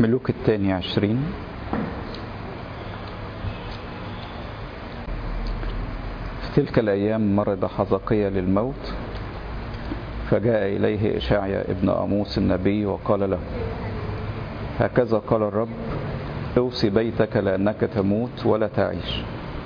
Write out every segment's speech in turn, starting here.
ملوك الثاني 20. في تلك الأيام مرض حزقيا للموت، فجاء إليه إشعياء ابن آموس النبي وقال له: هكذا قال الرب: اوصي بيتك لأنك تموت ولا تعيش.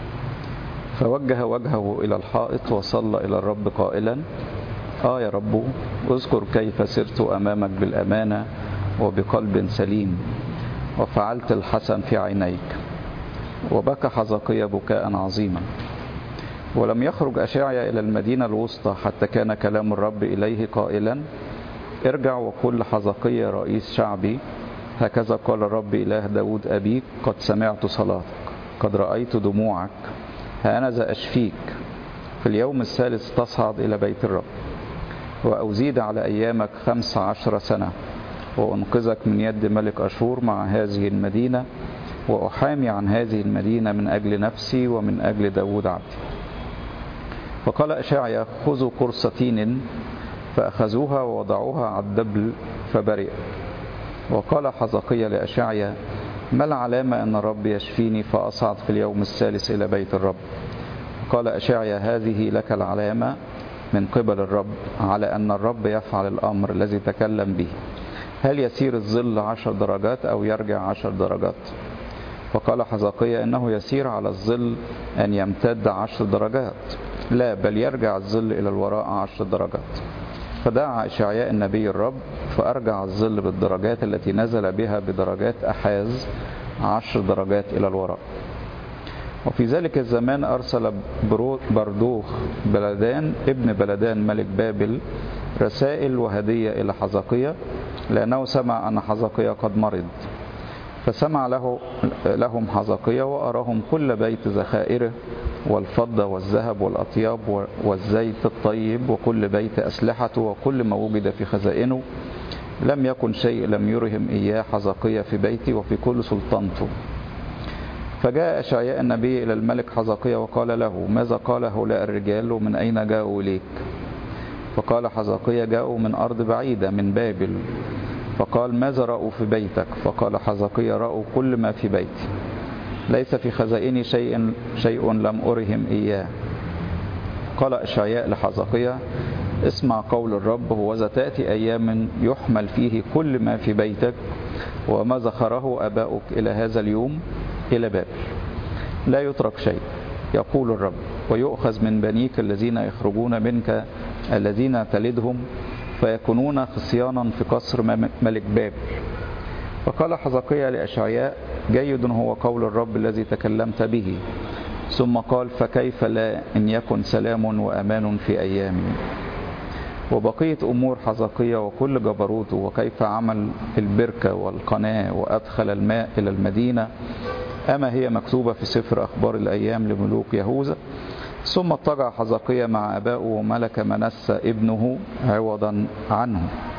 فوجه وجهه إلى الحائط وصلى إلى الرب قائلا: يا رب، اذكر كيف سرت أمامك بالأمانة وبقلب سليم، وفعلت الحسن في عينيك. وبكى حزقيا بكاء عظيما. ولم يخرج أشعياء إلى المدينة الوسطى حتى كان كلام الرب إليه قائلا: ارجع وقل لحزقيا رئيس شعبي: هكذا قال الرب إله داود أبيك: قد سمعت صلاتك، قد رأيت دموعك، هأنذا أشفيك. في اليوم الثالث تصعد إلى بيت الرب، وأزيد على أيامك 15 سنة، وأنقذك من يد ملك أشور مع هذه المدينة، وأحامي عن هذه المدينة من أجل نفسي ومن أجل داود عبدي. فقال أشعياء: خذوا قرص تين، فأخذوها ووضعوها على الدبل فبرئ. وقال حزقيا لأشعياء: ما العلامة أن الرب يشفيني فأصعد في اليوم الثالث إلى بيت الرب؟ قال أشعياء: هذه لك العلامة من قبل الرب على أن الرب يفعل الأمر الذي تكلم به. هل يسير الظل 10 درجات أو يرجع 10 درجات؟ فقال حزقيا: إنه يسير على الظل أن يمتد 10 درجات، لا بل يرجع الظل إلى الوراء 10 درجات. فدعا إشعياء النبي الرب، فأرجع الظل بالدرجات التي نزل بها بدرجات أحاز 10 درجات إلى الوراء. وفي ذلك الزمان أرسل بردوخ بلدان ابن بلدان ملك بابل رسائل وهدية إلى حزقيا، لأنه سمع أن حزقيا قد مرض. فسمع لهم حزقيا وأراهم كل بيت ذخائره والفضة والذهب والأطياب والزيت الطيب وكل بيت أسلحته وكل ما وجد في خزائنه. لم يكن شيء لم يرهم إياه حزقيا في بيتي وفي كل سلطنته. فجاء أشعياء النبي إلى الملك حزقيا وقال له: ماذا قال هؤلاء الرجال ومن أين جاءوا إليك؟ فقال حزقيا: جاءوا من أرض بعيدة من بابل. فقال: ماذا رأوا في بيتك؟ فقال حزقيا: رأوا كل ما في بيتي، ليس في خزائني شيء لم أرهم إياه. قال أشعياء لحزقيا: اسمع قول الرب: هوذا تأتي أيام يحمل فيه كل ما في بيتك وما ذخره آباؤك إلى هذا اليوم إلى بابل، لا يترك شيء، يقول الرب، ويؤخذ من بنيك الذين يخرجون منك الذين تلدهم، فيكونون خصيانا في قصر ملك بابل. فقال حزقيا لأشعياء: جيد هو قول الرب الذي تكلمت به. ثم قال: فكيف لا إن يكن سلام وأمان في أيامي؟ وبقية أمور حزقيا وكل جبروته، وكيف عمل البركة والقناة وأدخل الماء إلى المدينة، أما هي مكتوبة في سفر أخبار الأيام لملوك يهوذا. ثم اضطجع حزقيا مع أبائه وملك منسى ابنه عوضا عنه.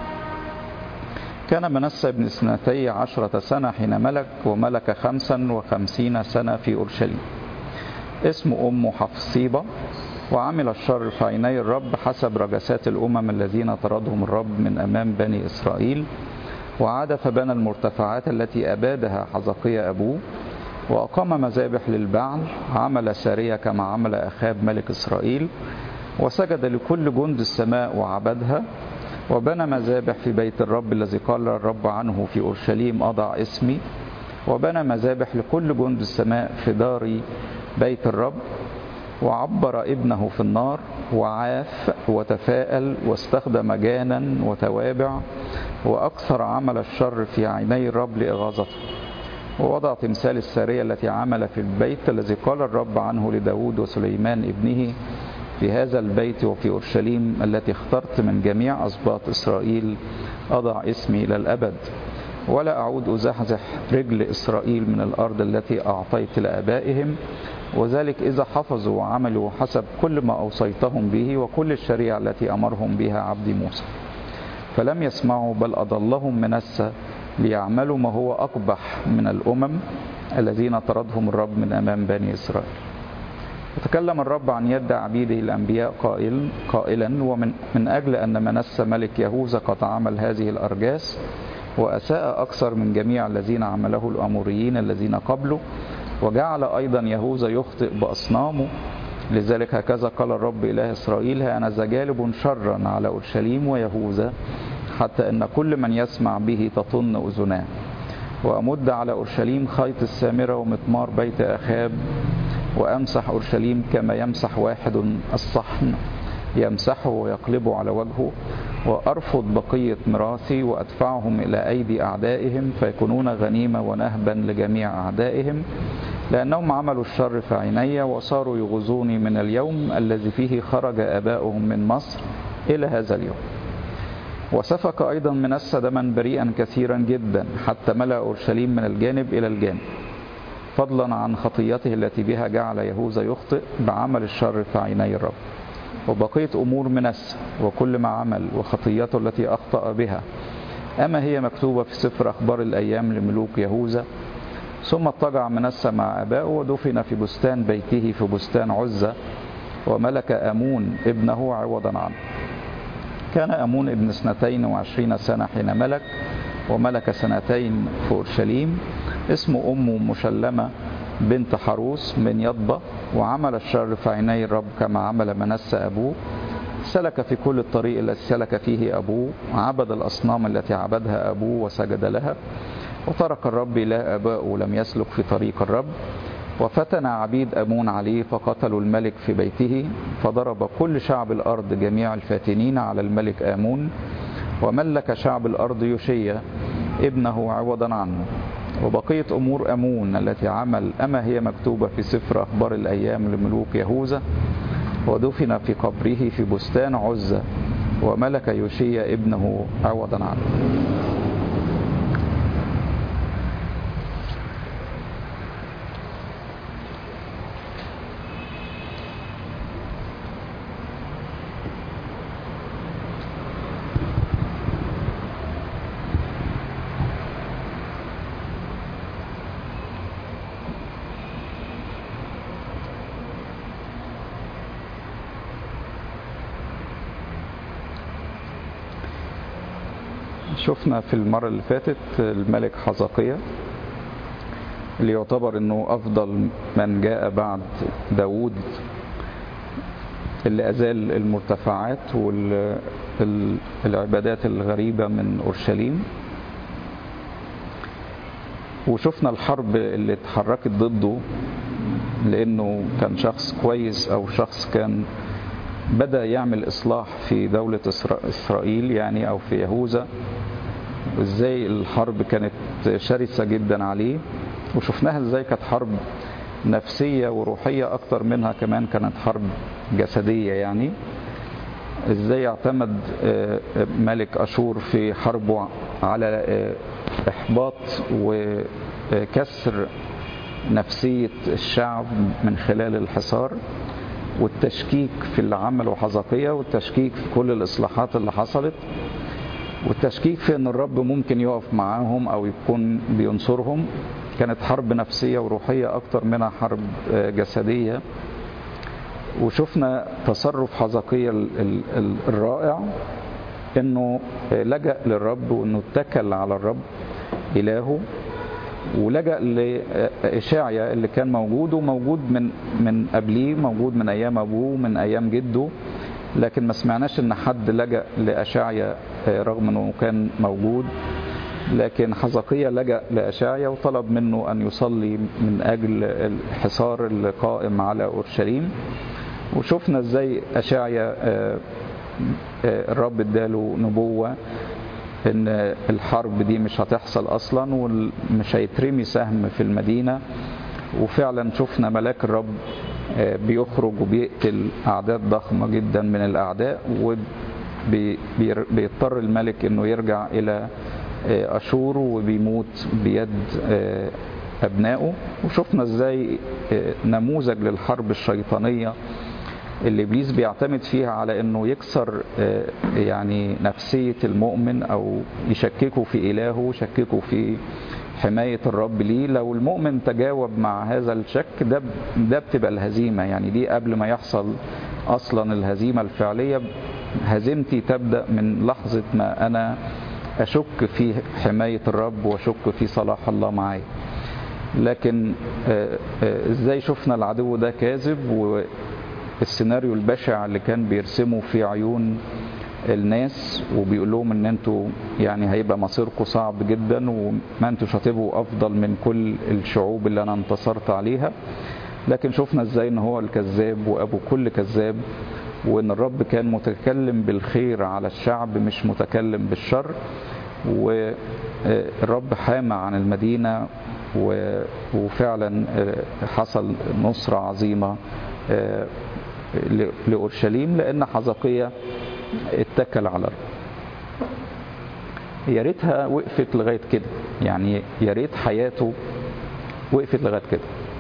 كان منسى ابن 12 سنة حين ملك، وملك 55 سنة في أورشليم. اسم أمه حفصيبة. وعمل الشر في عيني الرب حسب رجسات الأمم الذين طردهم الرب من أمام بني إسرائيل. وعاد فبنى المرتفعات التي أبادها حزقيا أبوه، وأقام مذابح للبعل. عمل سارية كما عمل أخاب ملك إسرائيل، وسجد لكل جند السماء وعبدها. وبنى مذابح في بيت الرب الذي قال الرب عنه في أورشليم: أضع اسمي. وبنى مذابح لكل جند السماء في دار بيت الرب. وعبر ابنه في النار، وعاف وتفاءل، واستخدم جانا وتوابع، وأكثر عمل الشر في عيني الرب لإغاظته. ووضع تمثال السارية التي عمل في البيت الذي قال الرب عنه لداود وسليمان ابنه: في هذا البيت وفي أورشليم التي اخترت من جميع أسباط إسرائيل أضع اسمي إلى الأبد، ولا أعود أزحزح رجل إسرائيل من الأرض التي أعطيت لآبائهم. وذلك إذا حفظوا وعملوا حسب كل ما أوصيتهم به وكل الشريعة التي أمرهم بها عبدي موسى. فلم يسمعوا، بل أضلهم منسى ليعملوا ما هو أقبح من الأمم الذين طردهم الرب من أمام بني إسرائيل. وتكلم الرب عن يد عبيده الأنبياء قائلا: ومن أجل أن منسى ملك يهوذا قد عمل هذه الأرجاس، وأساء أكثر من جميع الذين عمله الأموريين الذين قبله، وجعل أيضا يهوذا يخطئ بأصنامه. لذلك هكذا قال الرب إله إسرائيل: ها أنا ذا جالب شرا على أورشليم ويهوذا، حتى أن كل من يسمع به تطن أذناه، وأمد على أورشليم خيط السامرة ومطمار بيت أخاب، وأمسح أورشليم كما يمسح واحد الصحن، يمسحه ويقلبه على وجهه، وأرفض بقية ميراثي وأدفعهم إلى أيدي أعدائهم، فيكونون غنيمة ونهبا لجميع أعدائهم، لأنهم عملوا الشر في عيني وصاروا يغزوني من اليوم الذي فيه خرج آباؤهم من مصر إلى هذا اليوم. وسفك أيضا منسى دما بريئا كثيرا جدا، حتى ملأ أورشليم من الجانب إلى الجانب، فضلا عن خطيته التي بها جعل يهوذا يخطئ بعمل الشر في عيني الرب. وبقية أمور منسى وكل ما عمل وخطيته التي أخطأ بها، أما هي مكتوبة في سفر أخبار الأيام لملوك يهوذا؟ ثم اضطجع منسى مع آبائه ودفن في بستان بيته في بستان عزة، وملك آمون ابنه عوضا عنه. كان آمون ابن 22 سنة حين ملك، وملك 2 سنين في أورشليم. اسم أمه مشلمة بنت حروس من يطبة، وعمل الشر في عيني الرب كما عمل منسى أبوه. سلك في كل الطريق الذي سلك فيه أبوه، عبد الأصنام التي عبدها أبوه وسجد لها، وترك الرب إله آبائه ولم يسلك في طريق الرب. وفتن عبيد آمون عليه فقتلوا الملك في بيته، فضرب كل شعب الأرض جميع الفاتنين على الملك آمون، وملك شعب الأرض يوشيا ابنه عوضا عنه. وبقية أمور آمون التي عمل، أما هي مكتوبة في سفر أخبار الأيام لملوك يهوذا؟ ودفن في قبره في بستان عزة، وملك يوشيا ابنه عوضا عنه. شفنا في المرة اللي فاتت الملك حزقيا اللي يعتبر انه افضل من جاء بعد داود، اللي ازال المرتفعات والعبادات الغريبة من اورشليم. وشفنا الحرب اللي اتحركت ضده، لانه كان شخص كويس او شخص كان بدأ يعمل إصلاح في دولة إسرائيل يعني، أو في يهوذا، وإزاي الحرب كانت شرسة جدا عليه. وشفناها إزاي كانت حرب نفسية وروحية أكتر منها كمان كانت حرب جسدية يعني. إزاي اعتمد ملك أشور في حربه على إحباط وكسر نفسية الشعب من خلال الحصار والتشكيك في اللي عمله حزقيا، والتشكيك في كل الإصلاحات اللي حصلت، والتشكيك في أن الرب ممكن يقف معاهم أو يكون بينصرهم. كانت حرب نفسية وروحية أكتر منها حرب جسدية. وشفنا تصرف حزقيا الرائع، أنه لجأ للرب وأنه اتكل على الرب إلهه، ولجأ لإشعيا اللي كان موجود وموجود من قبليه، موجود من أيام أبوه من أيام جده، لكن ما سمعناش إن حد لجأ لإشعيا رغم أنه كان موجود. لكن حزقيا لجأ لإشعيا وطلب منه أن يصلي من أجل الحصار القائم على أورشليم. وشفنا إزاي إشعيا الرب اداله نبوة ان الحرب دي مش هتحصل اصلا ومش هيترمي سهم في المدينة. وفعلا شفنا ملاك الرب بيخرج وبيقتل اعداد ضخمة جدا من الاعداء، وبيضطر الملك انه يرجع الى اشور وبيموت بيد ابنائه. وشفنا ازاي نموذج للحرب الشيطانية اللي إبليس بيعتمد فيها على أنه يكسر يعني نفسية المؤمن، أو يشككه في إلهه، يشككه في حماية الرب ليه. لو المؤمن تجاوب مع هذا الشك ده بتبقى الهزيمة يعني. دي قبل ما يحصل أصلا الهزيمة الفعلية، هزيمتي تبدأ من لحظة ما أنا أشك في حماية الرب وأشك في صلاح الله معايا. لكن إزاي شفنا العدو ده كاذب، والسيناريو البشع اللي كان بيرسمه في عيون الناس وبيقول لهم ان انتوا يعني هيبقى مصيركم صعب جدا وما انتوش هتبقوا افضل من كل الشعوب اللي انا انتصرت عليها. لكن شفنا ازاي ان هو الكذاب وابو كل كذاب، وان الرب كان متكلم بالخير على الشعب مش متكلم بالشر، والرب حامى عن المدينة وفعلا حصل نصرة عظيمة لأورشليم لأن حزقية اتكل على الرب. يا ريتها وقفت لغاية كده، يعني يا ريت حياته وقفت لغاية كده.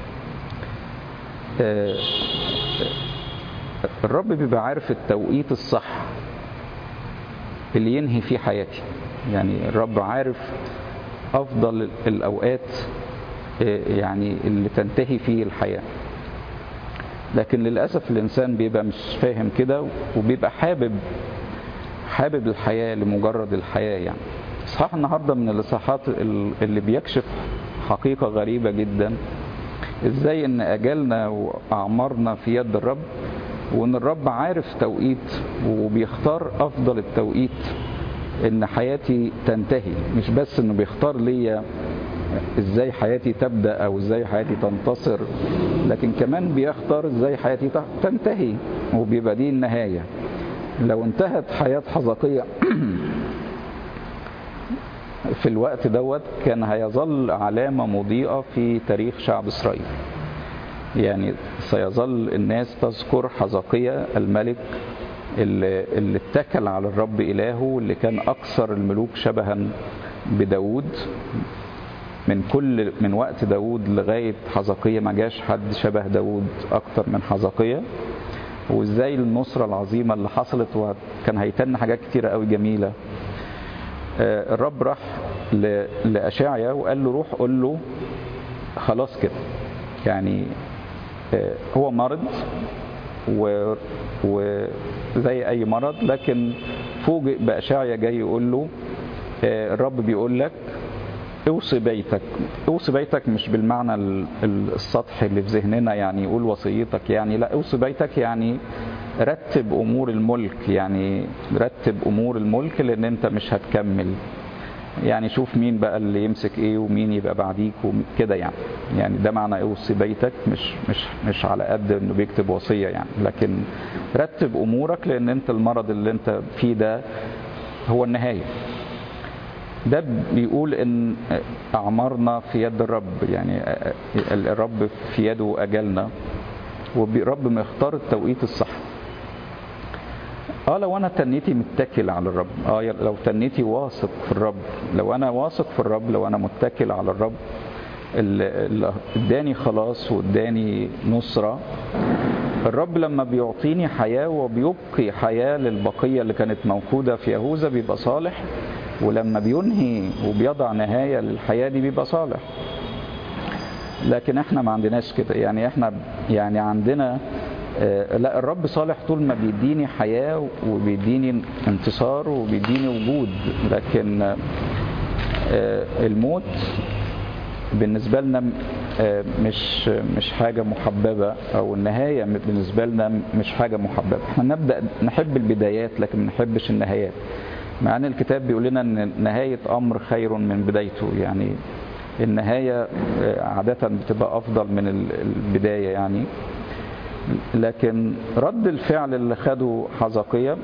الرب بيبقى عارف التوقيت الصح اللي ينهي فيه حياتي، يعني الرب عارف أفضل الأوقات يعني اللي تنتهي فيه الحياة. لكن للأسف الإنسان بيبقى مش فاهم كده، وبيبقى حابب الحياة لمجرد الحياة. يعني إصحاح النهاردة من الإصحاحات اللي بيكشف حقيقة غريبة جدا، إزاي إن أجلنا وأعمارنا في يد الرب، وإن الرب عارف توقيت وبيختار أفضل التوقيت إن حياتي تنتهي. مش بس إنه بيختار ليا ازاي حياتي تبدأ او ازاي حياتي تنتصر، لكن كمان بيختار ازاي حياتي تنتهي، وبيبقى دي النهاية. لو انتهت حياة حزقية في الوقت دوت كان هيظل علامة مضيئة في تاريخ شعب إسرائيل. يعني سيظل الناس تذكر حزقية الملك اللي اتكل على الرب إلهه، واللي كان أكثر الملوك شبها بداود. من وقت داود لغاية حزقية ما جاش حد شبه داود أكتر من حزقية. وإزاي النصرة العظيمة اللي حصلت، وكان هيتن حاجات كتيرة قوي جميلة. الرب راح لأشعيا وقال له روح قول له خلاص كده، يعني هو مرض وزي أي مرض، لكن فوجئ بأشعيا جاي يقول له الرب بيقول لك اوصي بيتك. اوصي بيتك مش بالمعنى السطحي اللي في ذهننا، يعني يقول وصيتك، يعني لا، اوصي بيتك يعني رتب امور الملك، يعني رتب امور الملك لان انت مش هتكمل. يعني شوف مين بقى اللي يمسك ايه ومين يبقى بعديك وكده، يعني ده معنى اوصي بيتك، مش على قد انه بيكتب وصية يعني، لكن رتب امورك لان انت المرض اللي انت فيه ده هو النهاية. ده بيقول ان اعمارنا في يد الرب، يعني الرب في يده اجلنا، والرب مختار التوقيت الصح. لو انا تنيتي متكل على الرب، لو تنيتي واثق في الرب، لو انا واثق في الرب، لو انا متكل على الرب اللي اداني خلاص واداني نصرة. الرب لما بيعطيني حياة وبيبقي حياة للبقية اللي كانت موجودة في يهوذا بيبقى صالح، ولما بينهي وبيضع نهاية للحياة دي بيبقى صالح. لكن احنا ما عندناش كده، يعني احنا يعني عندنا لا، الرب صالح طول ما بيديني حياة وبيديني انتصار وبيديني وجود، لكن الموت بالنسبة لنا مش حاجة محببة، أو النهاية بالنسبة لنا مش حاجة محببة. احنا نبدأ نحب البدايات لكن ما نحبش النهايات، مع أن الكتاب بيقول لنا أن نهاية أمر خير من بدايته. يعني النهاية عادة بتبقى أفضل من البداية يعني. لكن رد الفعل اللي خده حزقية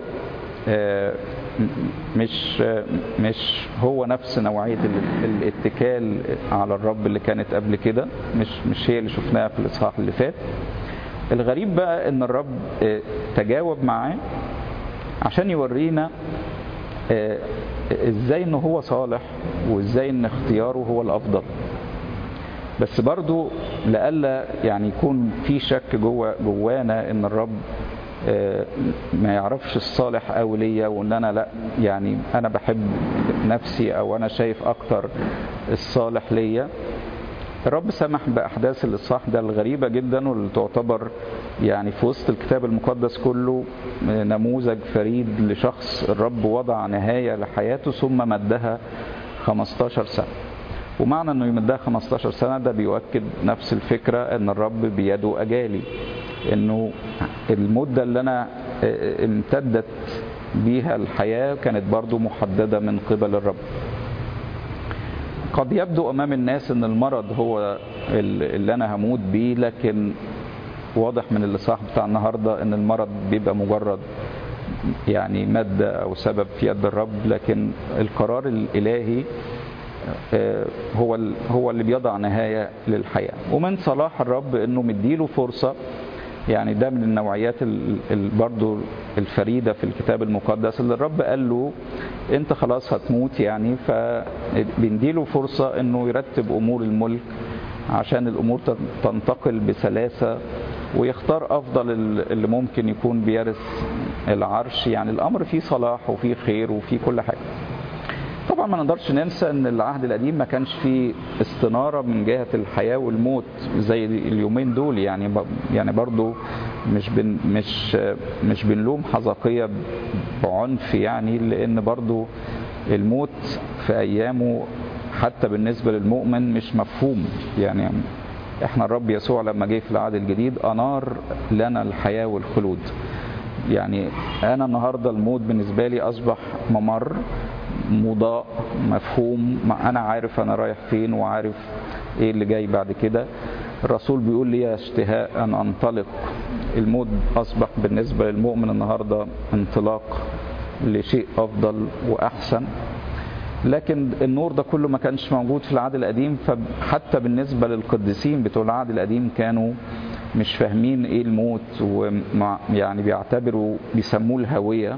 مش هو نفس نوعية الاتكال على الرب اللي كانت قبل كده، مش هي اللي شفناها في الإصحاح اللي فات. الغريب بقى ان الرب تجاوب معاه عشان يورينا ازاي انه هو صالح، وازاي ان اختياره هو الافضل. بس برضو لألا يعني يكون في شك جوانا ان الرب ما يعرفش الصالح أوي ليا، وان انا لا، يعني انا بحب نفسي او انا شايف اكتر الصالح ليا. الرب سمح بأحداث الإصحاح ده الغريبة جدا، واللي تعتبر يعني في وسط الكتاب المقدس كله نموذج فريد لشخص الرب وضع نهاية لحياته ثم مدها 15 سنة. ومعنى أنه يمدها 15 سنة ده بيؤكد نفس الفكرة أن الرب بيده أجالي، أنه المدة اللي أنا امتدت بيها الحياة كانت برضو محددة من قبل الرب. قد يبدو أمام الناس أن المرض هو اللي أنا هموت بيه، لكن واضح من الإصحاح بتاع النهاردة أن المرض بيبقى مجرد يعني مادة أو سبب في يد الرب، لكن القرار الإلهي هو اللي بيضع نهاية للحياة. ومن صلاح الرب أنه مديله فرصة، يعني ده من النوعيات برضو الفريدة في الكتاب المقدس اللي الرب قال له انت خلاص هتموت، يعني فبنديله فرصة انه يرتب امور الملك عشان الامور تنتقل بسلاسة ويختار افضل اللي ممكن يكون بيرث العرش. يعني الامر فيه صلاح وفيه خير وفيه كل حاجة. طبعا ما نقدرش ننسى ان العهد القديم ما كانش فيه استنارة من جهة الحياة والموت زي اليومين دول، يعني برضو مش بنلوم حزقية بعنف، يعني لان برضو الموت في ايامه حتى بالنسبة للمؤمن مش مفهوم. يعني احنا الرب يسوع لما جه في العهد الجديد انار لنا الحياة والخلود. يعني انا النهاردة الموت بالنسبة لي اصبح ممر مضاء مفهوم، انا عارف انا رايح فين وعارف ايه اللي جاي بعد كده. الرسول بيقول لي اشتهاء ان انطلق. الموت اصبح بالنسبة للمؤمن النهاردة انطلاق لشيء افضل واحسن. لكن النور ده كله ما كانش موجود في العهد القديم، فحتى بالنسبة للقديسين بتوع العهد القديم كانوا مش فاهمين ايه الموت، ويعني بيعتبروا بيسموه الهوية،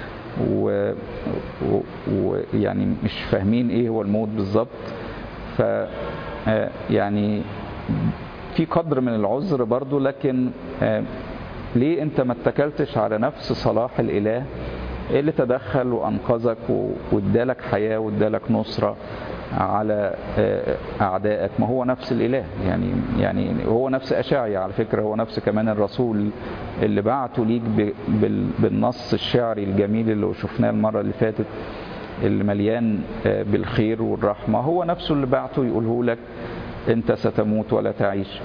ويعني مش فاهمين ايه هو الموت بالظبط. ف يعني في قدر من العذر برضو، لكن ليه انت ما اتكلتش على نفس صلاح الاله اللي تدخل وانقذك وادالك حياة وادالك نصرة على اعدائك؟ ما هو نفس الاله، يعني هو نفس اشعيا على فكرة، هو نفس كمان الرسول اللي بعته ليك بالنص الشعري الجميل اللي شفناه المرة اللي فاتت اللي مليان بالخير والرحمة، هو نفسه اللي بعته يقوله لك انت ستموت ولا تعيش.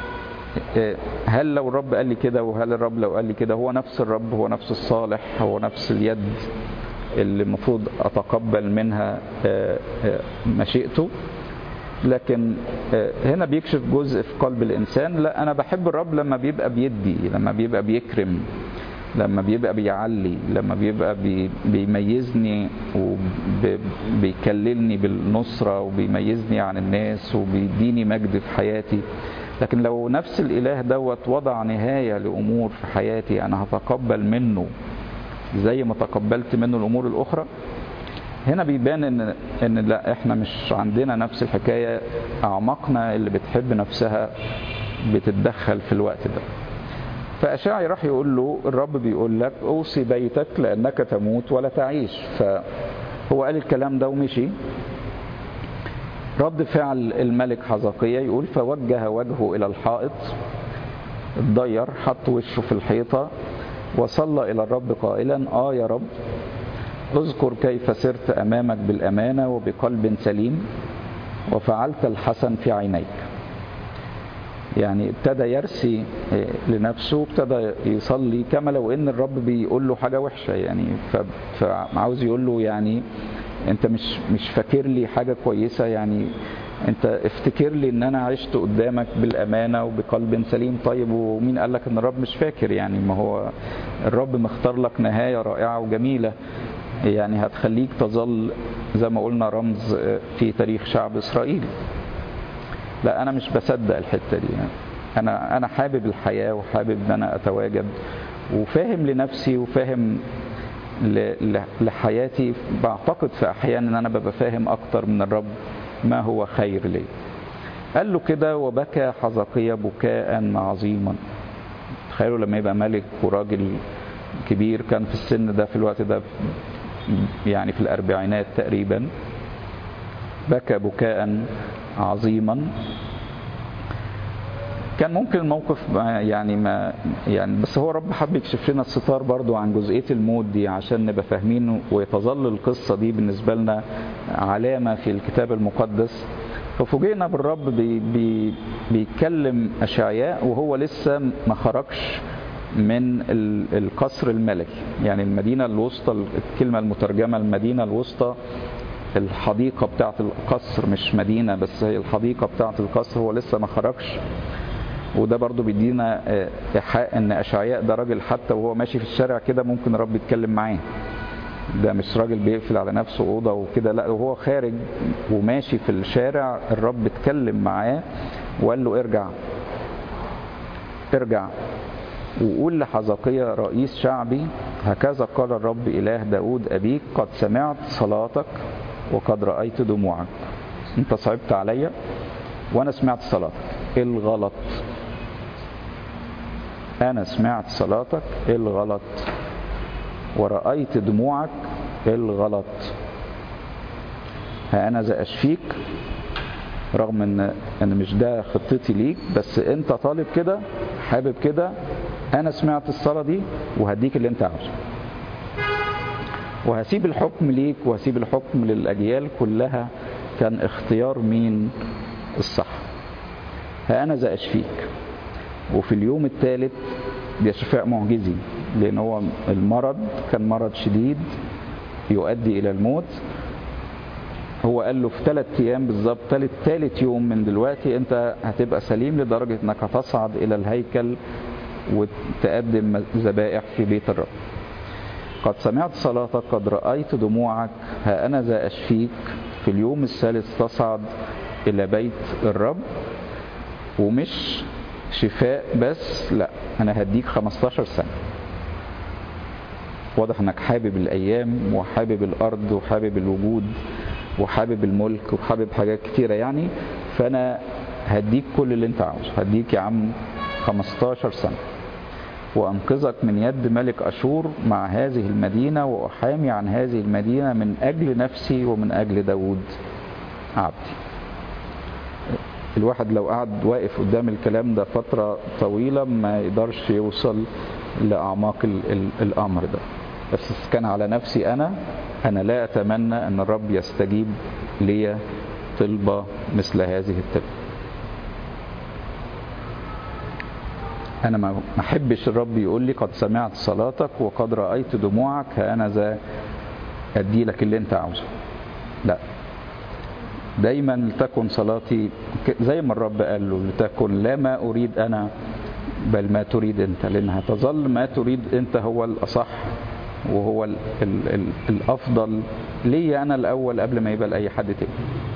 هل لو الرب قال لي كده، وهل الرب لو قال لي كده، هو نفس الرب، هو نفس الصالح، هو نفس اليد اللي المفروض أتقبل منها مشيئته. لكن هنا بيكشف جزء في قلب الإنسان. لا، أنا بحب الرب لما بيبقى بيدي، لما بيبقى بيكرم، لما بيبقى بيعلي، لما بيبقى بيميزني وبيكللني بالنصرة وبيميزني عن الناس وبيديني مجد في حياتي. لكن لو نفس الإله دوت وضع نهاية لأمور في حياتي، أنا هتقبل منه زي ما تقبلت منه الأمور الأخرى. هنا بيبان إن لا، إحنا مش عندنا نفس الحكاية. أعماقنا اللي بتحب نفسها بتتدخل في الوقت ده. فأشعيا راح يقول له الرب بيقول لك أوصي بيتك لأنك تموت ولا تعيش. فهو قال الكلام ده ومشي. رد فعل الملك حزقية يقول فوجه وجهه إلى الحائط، اتضير، حط وشه في الحيطة وصلى إلى الرب قائلا يا رب اذكر كيف سرت أمامك بالأمانة وبقلب سليم وفعلت الحسن في عينيك. يعني ابتدى يرسي لنفسه، وابتدى يصلي كما لو ان الرب بيقول له حاجة وحشة. يعني فعاوز يقول له يعني انت مش فاكر لي حاجة كويسة، يعني انت افتكر لي ان انا عشت قدامك بالامانة وبقلب سليم. طيب ومين قال لك ان الرب مش فاكر؟ يعني ما هو الرب مختار لك نهاية رائعة وجميلة، يعني هتخليك تظل زي ما قلنا رمز في تاريخ شعب اسرائيل. لا، انا مش بصدق الحتة دي. انا حابب الحياة وحابب ان انا اتواجد وفاهم لنفسي وفاهم لحياتي. بعتقد في احيان ان انا ببقى فاهم اكتر من الرب ما هو خير لي. قال له كده وبكى حزقية بكاء عظيما. تخيلوا لما يبقى ملك وراجل كبير، كان في السن ده في الوقت ده يعني في الأربعينات تقريبا، بكى بكاء عظيما. كان ممكن الموقف يعني ما يعني، بس هو رب حب يكشف لنا الستار برضو عن جزئية الموت دي عشان نبقى فاهمين، ويتظل القصة دي بالنسبة لنا علامة في الكتاب المقدس. ففوجئنا بالرب بيتكلم أشعياء وهو لسه ما خرجش من القصر الملكي، يعني المدينة الوسطى، الكلمة المترجمة المدينة الوسطى، الحديقة بتاعت القصر، مش مدينة بس هي الحديقة بتاعت القصر، هو لسه ما خرجش. وده برضو بيدينا إيحاء ان أشعياء ده راجل حتى وهو ماشي في الشارع كده ممكن الرب يتكلم معاه، ده مش راجل بيقفل على نفسه أوضة وكده، لا وهو خارج وماشي في الشارع الرب اتكلم معاه وقال له ارجع ارجع وقول لحزقيا رئيس شعبي هكذا قال الرب إله داود أبيك قد سمعت صلاتك وقد رأيت دموعك. انت صعبت عليا وانا سمعت صلاتك، ايه الغلط؟ انا سمعت صلاتك، ايه الغلط؟ ورأيت دموعك، ايه الغلط؟ ها انا ذا اشفيك، رغم ان مش ده خطتي ليك، بس انت طالب كده حابب كده، انا سمعت الصلاة دي وهديك اللي انت عاوزه، وهسيب الحكم ليك وهسيب الحكم للأجيال كلها. كان اختيار مين الصح؟ ها أنا ذا أشفيك. وفي اليوم الثالث ده شفاء معجزي، لأن هو المرض كان مرض شديد يؤدي إلى الموت. هو قال له في 3 أيام بالظبط، ثالث يوم من دلوقتي أنت هتبقى سليم لدرجة أنك هتصعد إلى الهيكل وتقدم ذبائح في بيت الرب. قد سمعت صلاتك قد رأيت دموعك، ها أنا ذا أشفيك. في اليوم الثالث تصعد إلى بيت الرب، ومش شفاء بس، لا أنا هديك 15 سنة. واضح أنك حابب الأيام وحابب الأرض وحابب الوجود وحابب الملك وحابب حاجات كتيرة يعني، فأنا هديك كل اللي أنت عاوزه، هديك يا عم 15 سنة وأنقذك من يد ملك أشور مع هذه المدينة، وأحامي عن هذه المدينة من أجل نفسي ومن أجل داود عبدي. الواحد لو قعد واقف قدام الكلام ده فترة طويلة ما يقدرش يوصل لأعماق الأمر ده، بس كان على نفسي أنا لا أتمنى أن الرب يستجيب لي طلبة مثل هذه الطلبة. أنا ما أحبش الرب يقول لي قد سمعت صلاتك وقد رأيت دموعك، ها أنا ذا أدي لك اللي أنت عاوزه. لا، دايما لتكن صلاتي زي ما الرب قال له، لتكن لا ما أريد أنا بل ما تريد أنت، لأنها تظل ما تريد أنت هو الأصح وهو الأفضل لي أنا الأول قبل ما يبقى لأي حد تاني.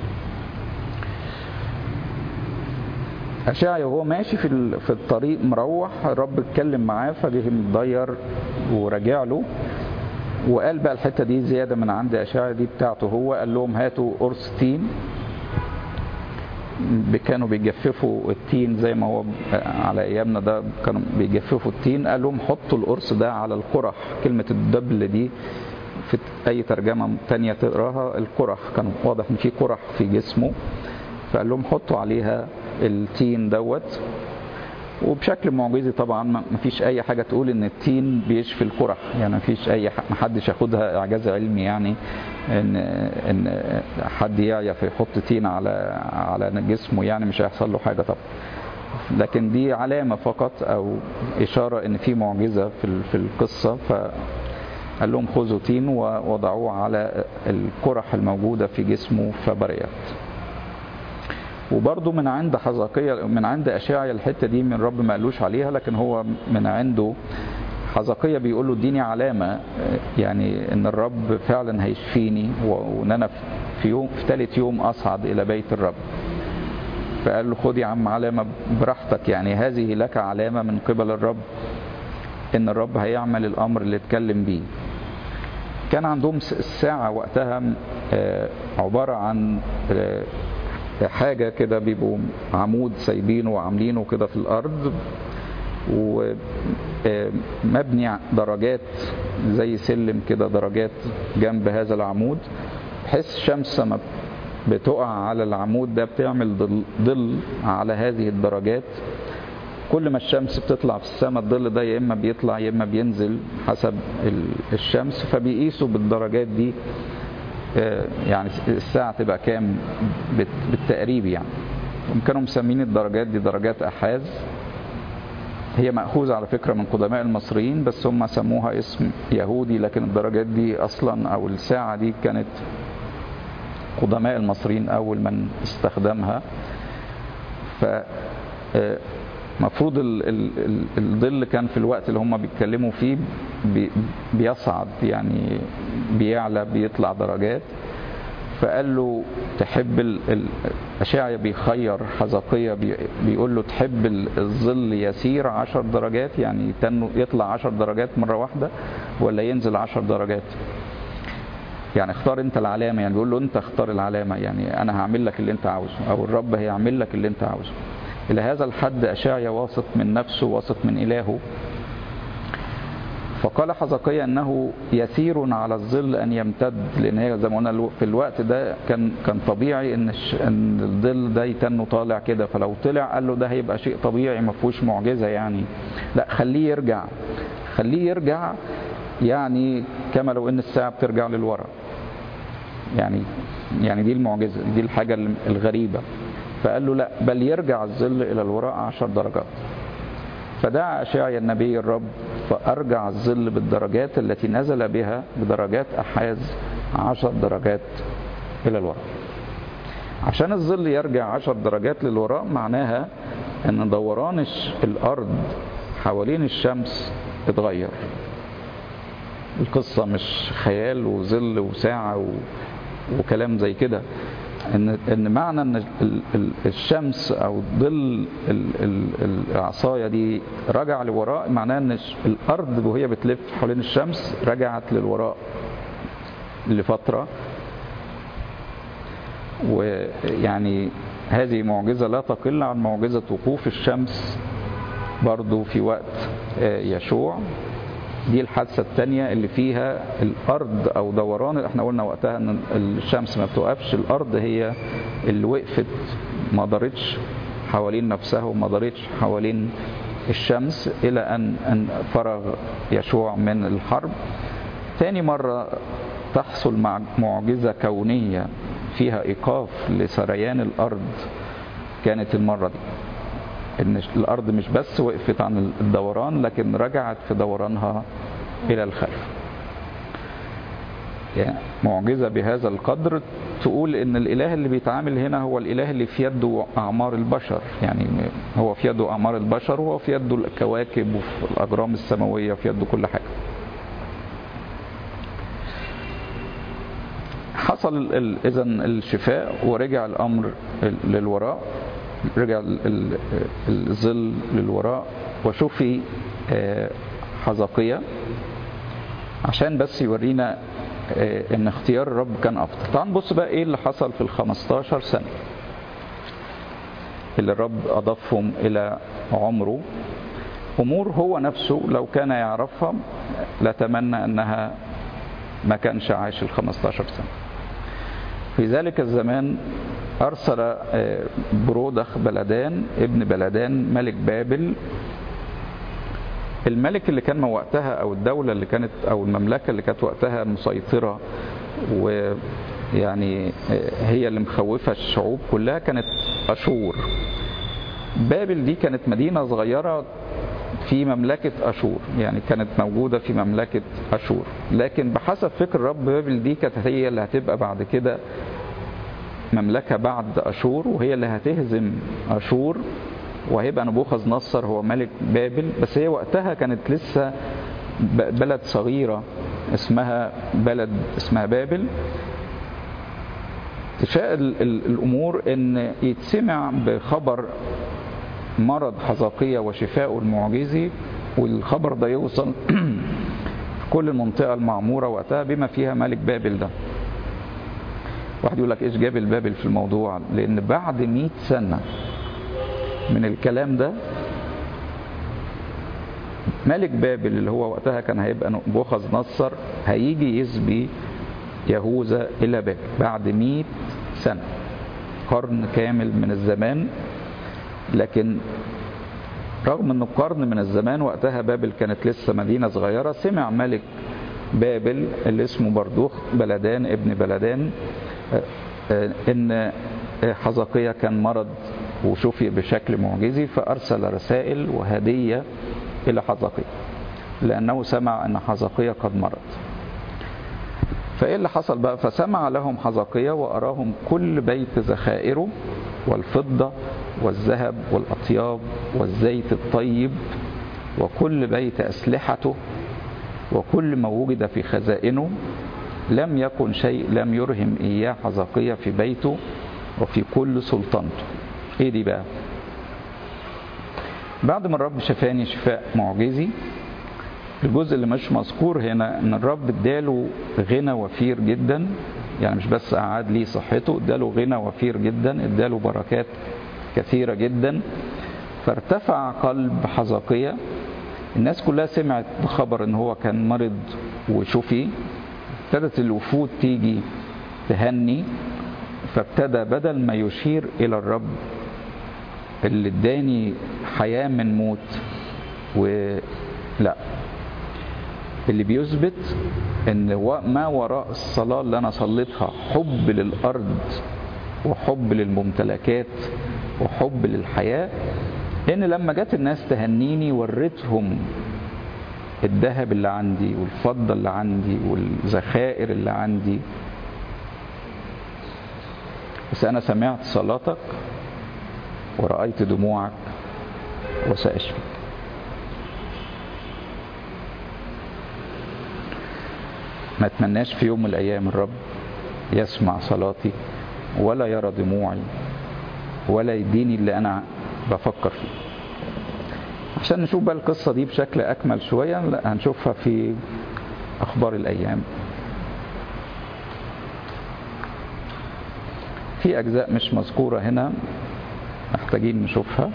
أشعيا وهو ماشي في الطريق مروح، الرب اتكلم معاه فجه متضير ورجع له وقال بقى الحتة دي زيادة من عند أشعيا دي بتاعته هو. قال لهم هاتوا قرص تين، كانوا بيجففوا التين زي ما هو على أيامنا ده كانوا بيجففوا التين. قال لهم حطوا القرص ده على القرح. كلمة الدبل دي في أي ترجمة تانية تقراها القرح، كان واضح إن في قرح في جسمه، فقال لهم حطوا عليها التين دوت. وبشكل معجزي طبعا ما فيش اي حاجه تقول ان التين بيشفي القرح، يعني ما فيش اي ما حدش ياخدها اعجاز علمي يعني ان حد يعيا فيحط تين على جسمه، يعني مش هيحصل له حاجه طبعا، لكن دي علامه فقط او اشاره ان في معجزه في القصه. فقال لهم خذوا تين ووضعوه على القرح الموجوده في جسمه فبرئت. وبرضه من عند حزقيا، من عند أشعيا الحتة دي من رب ما قالوش عليها، لكن هو من عنده حزقيا بيقول له اديني علامة يعني ان الرب فعلا هيشفيني وان انا في 3 يوم اصعد الى بيت الرب. فقال له خد يا عم علامة براحتك، يعني هذه لك علامة من قبل الرب ان الرب هيعمل الامر اللي اتكلم بيه. كان عندهم الساعة وقتها عبارة عن حاجة كده بيبقوا عمود سايبينه وعاملينه كده في الأرض، ومبني درجات زي سلم كده، درجات جنب هذا العمود، بحيث الشمس ما بتقع على العمود ده بتعمل ظل على هذه الدرجات، كل ما الشمس بتطلع في السماء الظل ده يا إما بيطلع يا إما بينزل حسب الشمس، فبيقيسوا بالدرجات دي يعني الساعة تبقى كام بالتقريب يعني. كانوا مسمين الدرجات دي درجات أحاز. هي مأخوذة على فكرة من قدماء المصريين، بس هم سموها اسم يهودي، لكن الدرجات دي أصلا أو الساعة دي كانت قدماء المصريين أول من استخدمها. فمفروض الظل كان في الوقت اللي هم بيتكلموا فيه بيصعد، يعني بيعلى بيطلع درجات. فقال له تحب أشعيا بيخير حزقية بيقول له تحب الظل يسير 10 درجات، يعني يطلع 10 درجات مرة واحدة، ولا ينزل 10 درجات؟ يعني اختار انت العلامة، يعني بيقول له انت اختار العلامة، يعني انا هعمل لك اللي انت عاوزه، او الرب هيعمل لك اللي انت عاوزه. الى هذا الحد أشعيا واثق من نفسه، واثق من إلهه. فقال حزقية أنه يسير على الظل أن يمتد، لأن هي زي ما قلنا في الوقت ده كان طبيعي أن الظل ده يتنه طالع كده، فلو طلع قال له ده هيبقى شيء طبيعي ما فيهوش معجزة يعني. لا، خليه يرجع، خليه يرجع، يعني كما لو أن الساعة بترجع للوراء. يعني دي المعجزة، دي الحاجة الغريبة. فقال له لا، بل يرجع الظل إلى الوراء 10 درجات. فدعا أشعيا النبي الرب فأرجع الظل بالدرجات التي نزل بها بدرجات أحاز 10 درجات إلى الوراء. عشان الظل يرجع 10 درجات للوراء معناها أن دوران الأرض حوالين الشمس اتغير. القصة مش خيال وظل وساعة وكلام زي كده. ان معنى ان الشمس او ظل العصايه دي رجع لوراء، معناه ان الارض وهي بتلف حوالين الشمس رجعت للوراء لفتره. ويعني هذه معجزه لا تقل عن معجزه وقوف الشمس برضو في وقت يشوع. دي الحادثة الثانية اللي فيها الأرض أو دوران. احنا قلنا وقتها أن الشمس ما بتوقفش، الأرض هي اللي وقفت، ما دارتش حوالين نفسها وما دارتش حوالين الشمس إلى أن فرغ يشوع من الحرب. ثاني مرة تحصل مع معجزة كونية فيها إيقاف لسريان الأرض كانت المرة دي، إن الأرض مش بس وقفت عن الدوران لكن رجعت في دورانها إلى الخلف. يعني معجزة بهذا القدر تقول إن الإله اللي بيتعامل هنا هو الإله اللي في يده أعمار البشر، يعني هو في يده أعمار البشر، وهو في يده الكواكب وفي الأجرام السماوية، في يده كل حاجة. حصل إذن الشفاء ورجع الأمر للوراء، رجع الظل للوراء وشوفي حزقية عشان بس يورينا ان اختيار الرب كان افضل. تعال نبص بقى ايه اللي حصل في 15 سنة اللي الرب اضافهم الى عمره. امور هو نفسه لو كان يعرفها لتمنى انها ما كانش عايش 15 سنة. في ذلك الزمان أرسل برودخ بلدان ابن بلدان ملك بابل. الملك اللي كان وقتها أو الدولة اللي كانت أو المملكة اللي كانت وقتها مسيطرة ويعني هي اللي مخوفة الشعوب كلها كانت أشور. بابل دي كانت مدينة صغيرة في مملكة أشور، يعني كانت موجودة في مملكة أشور، لكن بحسب فكر الرب بابل دي كانت هي اللي هتبقى بعد كده مملكة بعد أشور، وهي اللي هتهزم أشور، وهيبقى نبوخذ نصر هو ملك بابل. بس هي وقتها كانت لسه بلد صغيرة اسمها بابل. تشاء الأمور أن يتسمع بخبر مرض حزقية وشفاءه المعجزي، والخبر ده يوصل في كل المنطقة المعمورة وقتها بما فيها ملك بابل ده. واحد يقول لك ايش جاب البابل في الموضوع؟ لان بعد 100 سنة من الكلام ده ملك بابل اللي هو وقتها كان هيبقى نبوخذ نصر هيجي يسبي يهوذا الى بابل بعد 100 سنة، قرن كامل من الزمان. لكن رغم أنه قرن من الزمان وقتها بابل كانت لسه مدينة صغيرة، سمع ملك بابل اللي اسمه بردوخ بلدان ابن بلدان إن حزقية كان مرض وشفي بشكل معجزي، فأرسل رسائل وهدية إلى حزقية لأنه سمع أن حزقية قد مرض. فإيه اللي حصل بقى؟ فسمع لهم حزقية وأراهم كل بيت ذخائره والفضة والذهب والأطياب والزيت الطيب وكل بيت أسلحته وكل ما وجد في خزائنه، لم يكن شيء لم يرهم إياه حزقية في بيته وفي كل سلطنته. إيه دي بقى؟ بعد ما الرب شفاني شفاء معجزي، الجزء اللي مش مذكور هنا ان الرب اداله غنى وفير جدا، يعني مش بس اعاد ليه صحته، اداله غنى وفير جدا، اداله بركات كثيرة جدا. فارتفع قلب حزقية. الناس كلها سمعت بخبر ان هو كان مرض وشفي، ابتدت الوفود تيجي تهني، فابتدى بدل ما يشير الى الرب اللي اداني حياة من موت لا، اللي بيثبت ان ما وراء الصلاة اللي انا صليتها حب للارض وحب للممتلكات وحب للحياة، ان لما جت الناس تهنيني وريتهم الذهب اللي عندي والفضة اللي عندي والذخائر اللي عندي، بس انا سمعت صلاتك ورأيت دموعك وسأشفيك. ما اتمناش في يوم من الأيام الرب يسمع صلاتي ولا يرى دموعي ولا يديني اللي أنا بفكر فيه. عشان نشوف بقى القصة دي بشكل أكمل شوية، لا هنشوفها في أخبار الأيام. في أجزاء مش مذكورة هنا محتاجين نشوفها.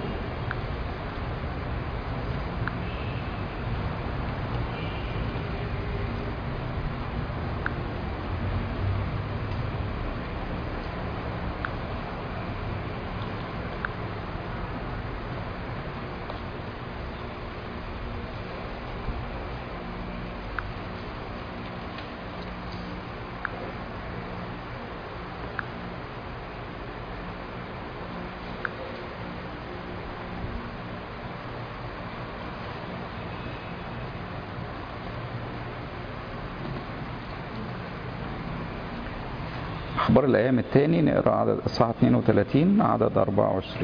أخبار الأيام الثاني نقرأ عدد إصحاح 32 عدد 24.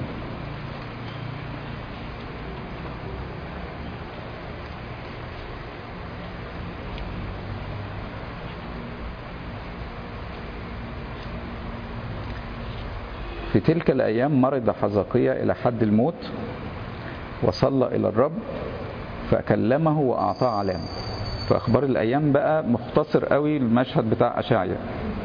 في تلك الأيام مرض حزقية إلى حد الموت، وصلى إلى الرب فكلمه وأعطاه علامة. في أخبار الأيام بقى مختصر قوي المشهد بتاع أشعيا،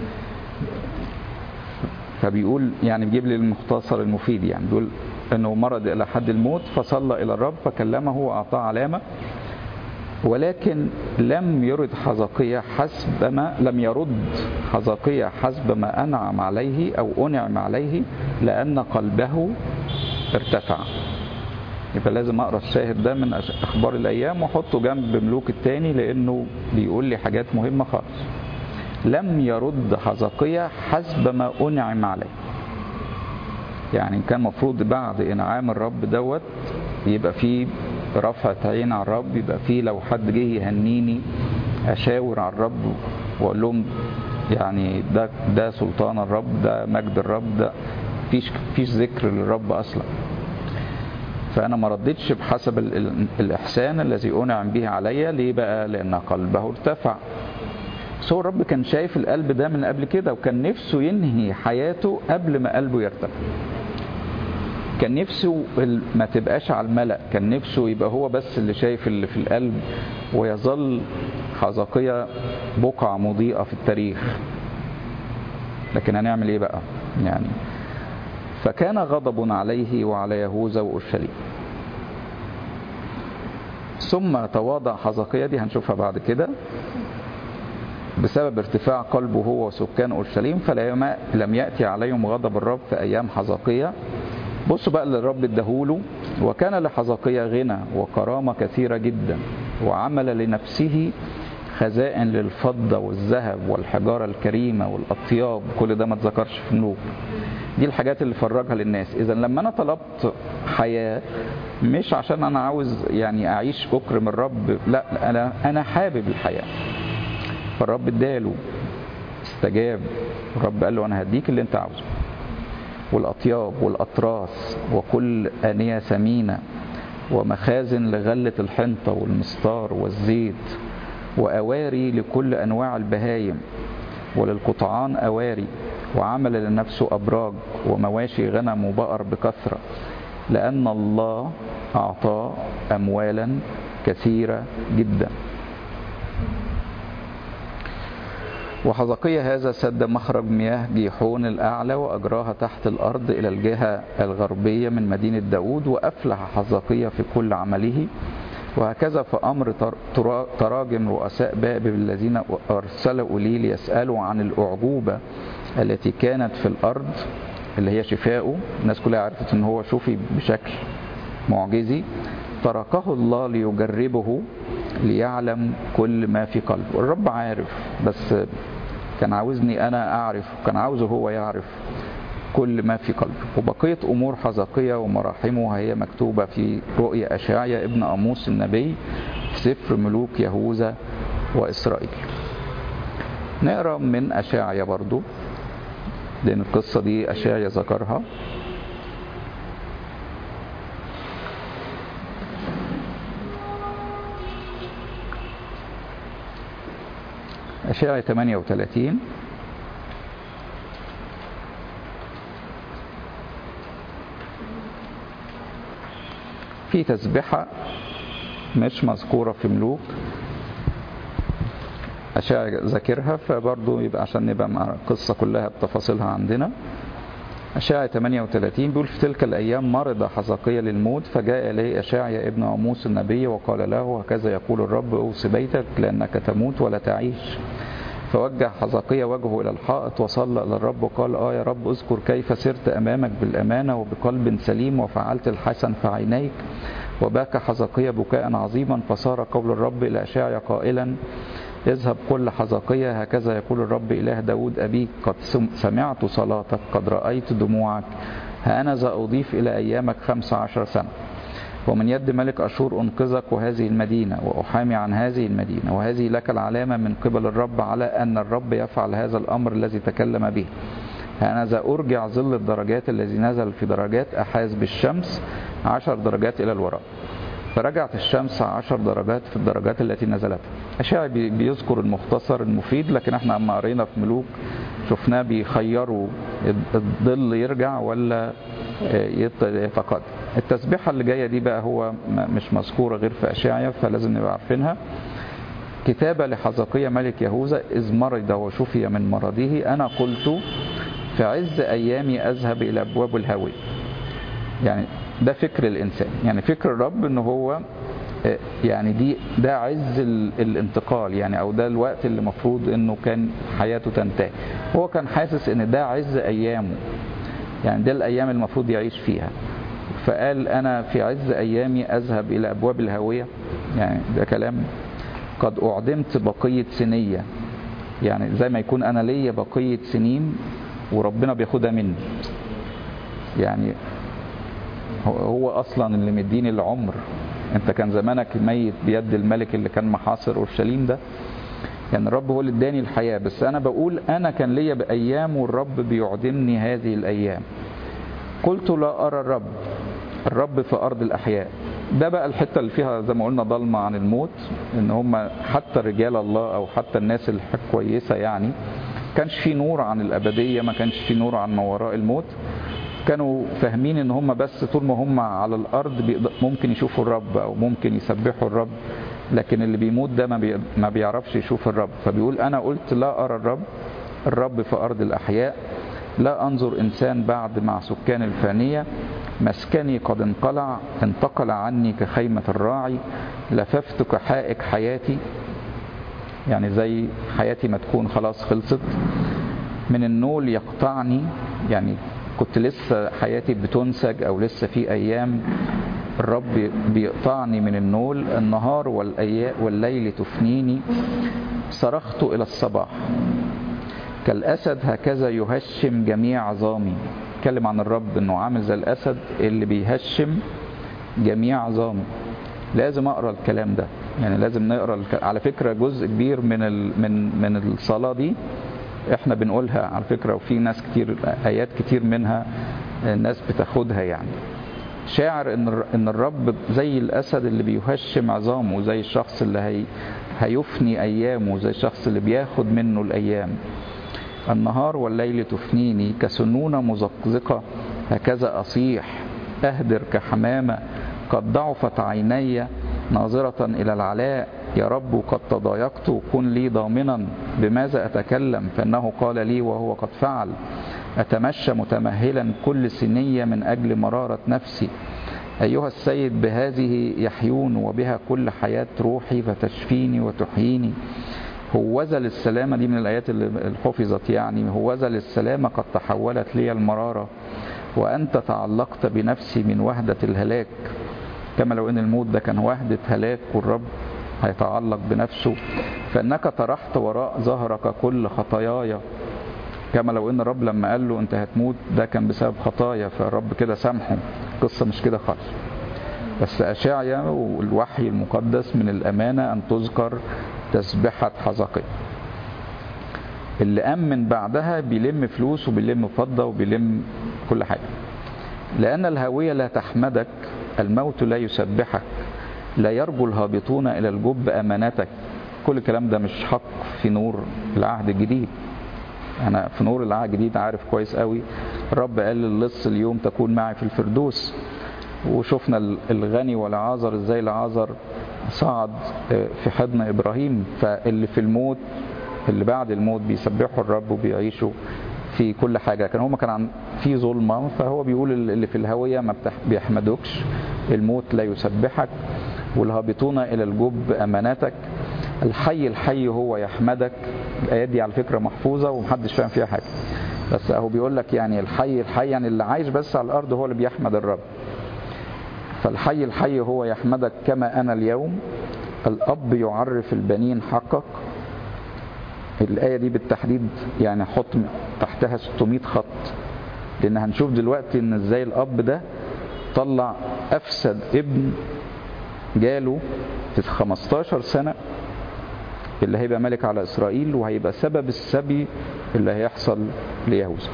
فبيقول يعني بيجيب لي المختصر المفيد، يعني بيقول انه مرض الى حد الموت فصلى الى الرب فكلمه واعطاه علامه، ولكن لم يرد حزقية حسب ما انعم عليه او انعم عليه، لان قلبه ارتفع. يبقى لازم اقرا الشاهد ده من اخبار الايام واحطه جنب ملوك الثاني، لانه بيقول لي حاجات مهمه خالص. لم يرد حزقية حسب ما أنعم عليه، يعني كان مفروض بعد إنعام الرب دوت يبقى فيه رفعة عين على الرب، يبقى فيه لو حد جه يهنيني أشاور على الرب وأقول لهم يعني ده سلطان الرب، ده مجد الرب، ده فيش ذكر للرب أصلا. فأنا ما ردتش بحسب الإحسان الذي أنعم به علي. ليه بقى؟ لأن قلبه ارتفع. بس هو الرب كان شايف القلب ده من قبل كده، وكان نفسه ينهي حياته قبل ما قلبه يرتفع. كان نفسه ما تبقاش على الملأ، كان نفسه يبقى هو بس اللي شايف اللي في القلب، ويظل حزقية بقعة مضيئة في التاريخ. لكن هنعمل ايه بقى يعني؟ فكان غضب عليه وعلى يهوذا وأورشليم. ثم تواضع حزقية، دي هنشوفها بعد كده، بسبب ارتفاع قلبه هو وسكان أورشليم، فلم يأتي عليهم غضب الرب في أيام حزقية. بصوا بقى اللي الرب اداهوله وكان لحزقيا غنى وكرامة كثيرة جدا، وعمل لنفسه خزائن للفضة والذهب والحجارة الكريمة والأطياب. كل ده ما تذكرش في ملوك. دي الحاجات اللي فرجها للناس. إذا لما أنا طلبت حياة مش عشان أنا عاوز يعني أعيش أكرم الرب، لا، أنا حابب الحياة، فالرب اداله، استجاب. الرب قال له أنا هديك اللي أنت عاوزه، والأطياب والأطراس وكل آنية ثمينة ومخازن لغلة الحنطة والمستار والزيت وأواري لكل أنواع البهايم وللقطعان أواري. وعمل لنفسه أبراج ومواشي غنم وبقر بكثرة، لأن الله أعطاه أموالا كثيرة جدا. وحزقيا هذا سد مخرج مياه جيحون الأعلى وأجراها تحت الأرض إلى الجهة الغربية من مدينة داود. وأفلح حزقيا في كل عمله. وهكذا في أمر تراجم رؤساء بابل الذين أرسلوا لي ليسألوا عن الأعجوبة التي كانت في الأرض، اللي هي شفاؤه. الناس كلها عرفت أنه هو شفي بشكل معجزي. تركه الله ليجربه ليعلم كل ما في قلبه. الرب عارف، بس كان عاوزني أنا أعرف، وكان عاوزه هو يعرف كل ما في قلبه. وبقية أمور حزقيا ومراحمه هي مكتوبة في رؤيا أشعيا ابن آموس النبي في سفر ملوك يهوذا وإسرائيل. نقرأ من أشعيا برضو، لأن القصة دي أشعيا ذكرها. أشعيا 38 في تسبحة مش مذكورة في ملوك، أشعيا ذاكرها، فبرضو يبقى عشان نبقى مع القصة كلها بتفاصيلها عندنا. أشعيا 38 بيقول في تلك الأيام مرض حزقيا للموت، فجاء إليه أشعيا ابن آموس النبي وقال له هكذا يقول الرب أوصي بيتك لأنك تموت ولا تعيش. فوجه حزقيا وجهه إلى الحائط وصلى إلى الرب وقال يا رب اذكر كيف سرت أمامك بالأمانة وبقلب سليم وفعلت الحسن في عينيك. وبكى حزقيا بكاء عظيما. فصار قول الرب إلى أشعيا قائلا اذهب قل لحزقيا هكذا يقول الرب إله داود أبيك قد سمعت صلاتك، قد رأيت دموعك، ها أنا ذا أضيف إلى أيامك 15 سنة، ومن يد ملك أشور أنقذك وهذه المدينة وأحامي عن هذه المدينة، وهذه لك العلامة من قبل الرب على أن الرب يفعل هذا الأمر الذي تكلم به. ها أنا ذا أرجع ظل الدرجات الذي نزل في درجات أحاز بالشمس 10 درجات إلى الوراء. فرجعت الشمس 10 درجات في الدرجات التي نزلتها. أشعيا بيذكر المختصر المفيد، لكن احنا اما قرينا في ملوك شفناه بيخيروا الظل يرجع ولا يتقدم. التسبيحة اللي جاية دي بقى هو مش مذكورة غير في أشعيا، فلازم نبقى عارفينها. كتابة لحزقيا ملك يهوذا إذ مرض وشفي من مرضه، أنا قلت في عز أيامي أذهب إلى أبواب الهوي. يعني ده فكر الإنسان، يعني فكر الرب إنه هو يعني ده عز الانتقال، يعني أو ده الوقت اللي مفروض إنه كان حياته تنتهي. هو كان حاسس إن ده عز أيامه، يعني ده الأيام المفروض يعيش فيها. فقال أنا في عز أيامي أذهب إلى أبواب الهوية. يعني ده كلام قد أعدمت بقية سنية، يعني زي ما يكون أنا ليا بقية سنين وربنا بياخدها مني. يعني هو أصلا اللي مديني العمر. أنت كان زمانك ميت بيد الملك اللي كان محاصر أورشليم ده. يعني الرب هو اللي اداني الحياة، بس أنا بقول أنا كان ليا بأيام والرب بيعدمني هذه الأيام. قلت لا أرى الرب في أرض الأحياء. ده بقى الحتة اللي فيها زي ما قلنا ضلمة عن الموت، إن هم حتى رجال الله أو حتى الناس الكويسة يعني كانش في نور عن الأبدية، ما كانش في نور عن ما وراء الموت. كانوا فاهمين ان هم بس طول ما هم على الارض ممكن يشوفوا الرب او ممكن يسبحوا الرب، لكن اللي بيموت ده ما بيعرفش يشوف الرب. فبيقول انا قلت لا ارى الرب في ارض الاحياء، لا انظر انسان بعد مع سكان الفانية. مسكني قد انتقل عني كخيمة الراعي، لففت كحائك حياتي. يعني زي حياتي ما تكون خلاص خلصت. من النول يقطعني، يعني كنت لسه حياتي بتنسج أو لسه في أيام الرب بيقطعني من النول، النهار والليل تفنيني، صرخت إلى الصباح كالأسد هكذا يهشم جميع عظامي. اتكلم عن الرب انه عامل زي الأسد اللي بيهشم جميع عظامي. لازم اقرا الكلام ده، يعني لازم نقرا على فكرة جزء كبير من الصلاة دي احنا بنقولها على فكرة، وفي ناس كتير آيات كتير منها الناس بتاخدها. يعني شاعر ان الرب زي الأسد اللي بيهشم عظامه، زي الشخص اللي هيفني أيامه، زي الشخص اللي بياخد منه الأيام. النهار والليل تفنيني كسنونة مزقزقة، هكذا أصيح أهدر كحمامة، قد ضعفت عيني ناظرة إلى العلاء. يا رب قد تضايقت، كن لي ضامنا، بماذا أتكلم فإنه قال لي وهو قد فعل. أتمشى متمهلا كل سنية من أجل مرارة نفسي. أيها السيد بهذه يحيون، وبها كل حياة روحي، فتشفيني وتحييني. هوذا للسلامة، دي من الآيات اللي حفظت يعني، هوذا للسلامة قد تحولت لي المرارة، وأنت تعلقت بنفسي من وهدة الهلاك. كما لو أن الموت ده كان وهدة هلاك والرب هيتعلق بنفسه. فإنك طرحت وراء ظهرك كل خطاياي. كما لو أن الرب لما قال له أنت هتموت ده كان بسبب خطايا، فالرب كده سامحه. القصة مش كده خالص. بس أشعيا والوحي المقدس من الأمانة أن تذكر تسبحة حزقيا. اللي أمن بعدها بيلم فلوس وبيلم فضة وبيلم كل حاجة. لأن الهاوية لا تحمدك، الموت لا يسبحك، لا يرجو الهابطون إلى الجب أمانتك. كل الكلام ده مش حق في نور العهد الجديد. أنا في نور العهد الجديد عارف كويس قوي الرب قال للص اليوم تكون معي في الفردوس. وشفنا الغني والعازر ازاي العازر صعد في حضن إبراهيم. فاللي في الموت اللي بعد الموت بيسبحوا الرب وبيعيشوا في كل حاجة. كان هما كان في ظلمة، فهو بيقول اللي في الهوية ما بيحمدوكش، الموت لا يسبحك، والهابطون إلى الجب أمانتك. الحي هو يحمدك. الآيات دي على فكرة محفوظة ومحدش فاهم فيها حاجة، بس اهو بيقول لك يعني الحي يعني اللي عايش بس على الأرض هو اللي بيحمد الرب. فالحي هو يحمدك كما أنا اليوم. الأب يعرف البنين حقك. الآية دي بالتحديد يعني حط تحتها 600 خط، لأن هنشوف دلوقتي إن إزاي الأب ده طلع أفسد ابن جاله في 15 سنة اللي هيبقى ملك على إسرائيل، وهيبقى سبب السبي اللي هيحصل ليهوذا.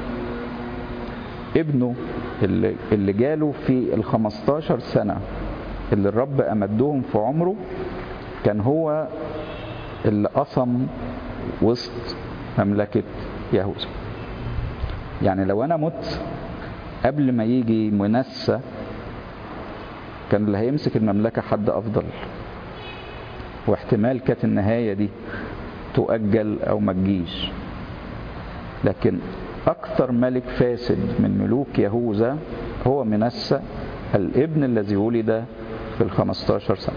ابنه اللي جاله في 15 سنة اللي الرب أمدهم في عمره كان هو اللي قصم وسط مملكة يهوذا. يعني لو أنا مت قبل ما يجي منسى كان اللي هيمسك المملكة حد أفضل، واحتمال كانت النهاية دي تؤجل أو ما تجيش. لكن أكثر ملك فاسد من ملوك يهوذا هو منسى الابن الذي ولد في 15 سنة.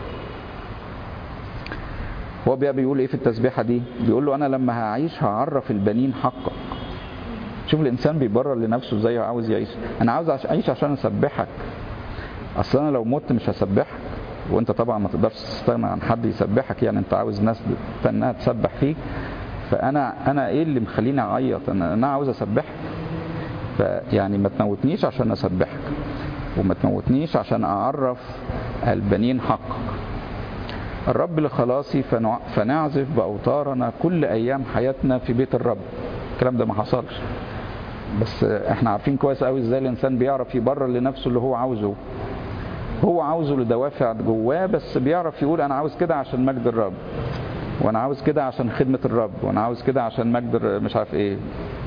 هو بيقول ايه في التسبيحة دي؟ بيقول له انا لما هعيش هعرف البنين حقك. شوف الانسان بيبرر لنفسه ازاي عاوز يعيش. انا عاوز اعيش عشان اسبحك. اصلا انا لو مت مش هسبحك، وانت طبعا ما تقدرش تستغنى عن حد يسبحك، يعني انت عاوز ناس تنها تسبح فيك. فانا ايه اللي مخليني اعيط؟ انا عاوز اسبحك. فيعني ما تموتنيش عشان اسبحك، وما تموتنيش عشان اعرف البنين حقك. الرب لخلاصي فنعزف بأوتارنا كل أيام حياتنا في بيت الرب. الكلام ده ما حصلش، بس احنا عارفين كويس قوي ازاي الإنسان بيعرف يبرر لنفسه اللي هو عاوزه. هو عاوزه لدوافع جواه، بس بيعرف يقول أنا عاوز كده عشان مجد الرب، وأنا عاوز كده عشان خدمة الرب، وأنا عاوز كده عشان مجد مش عارف إيه.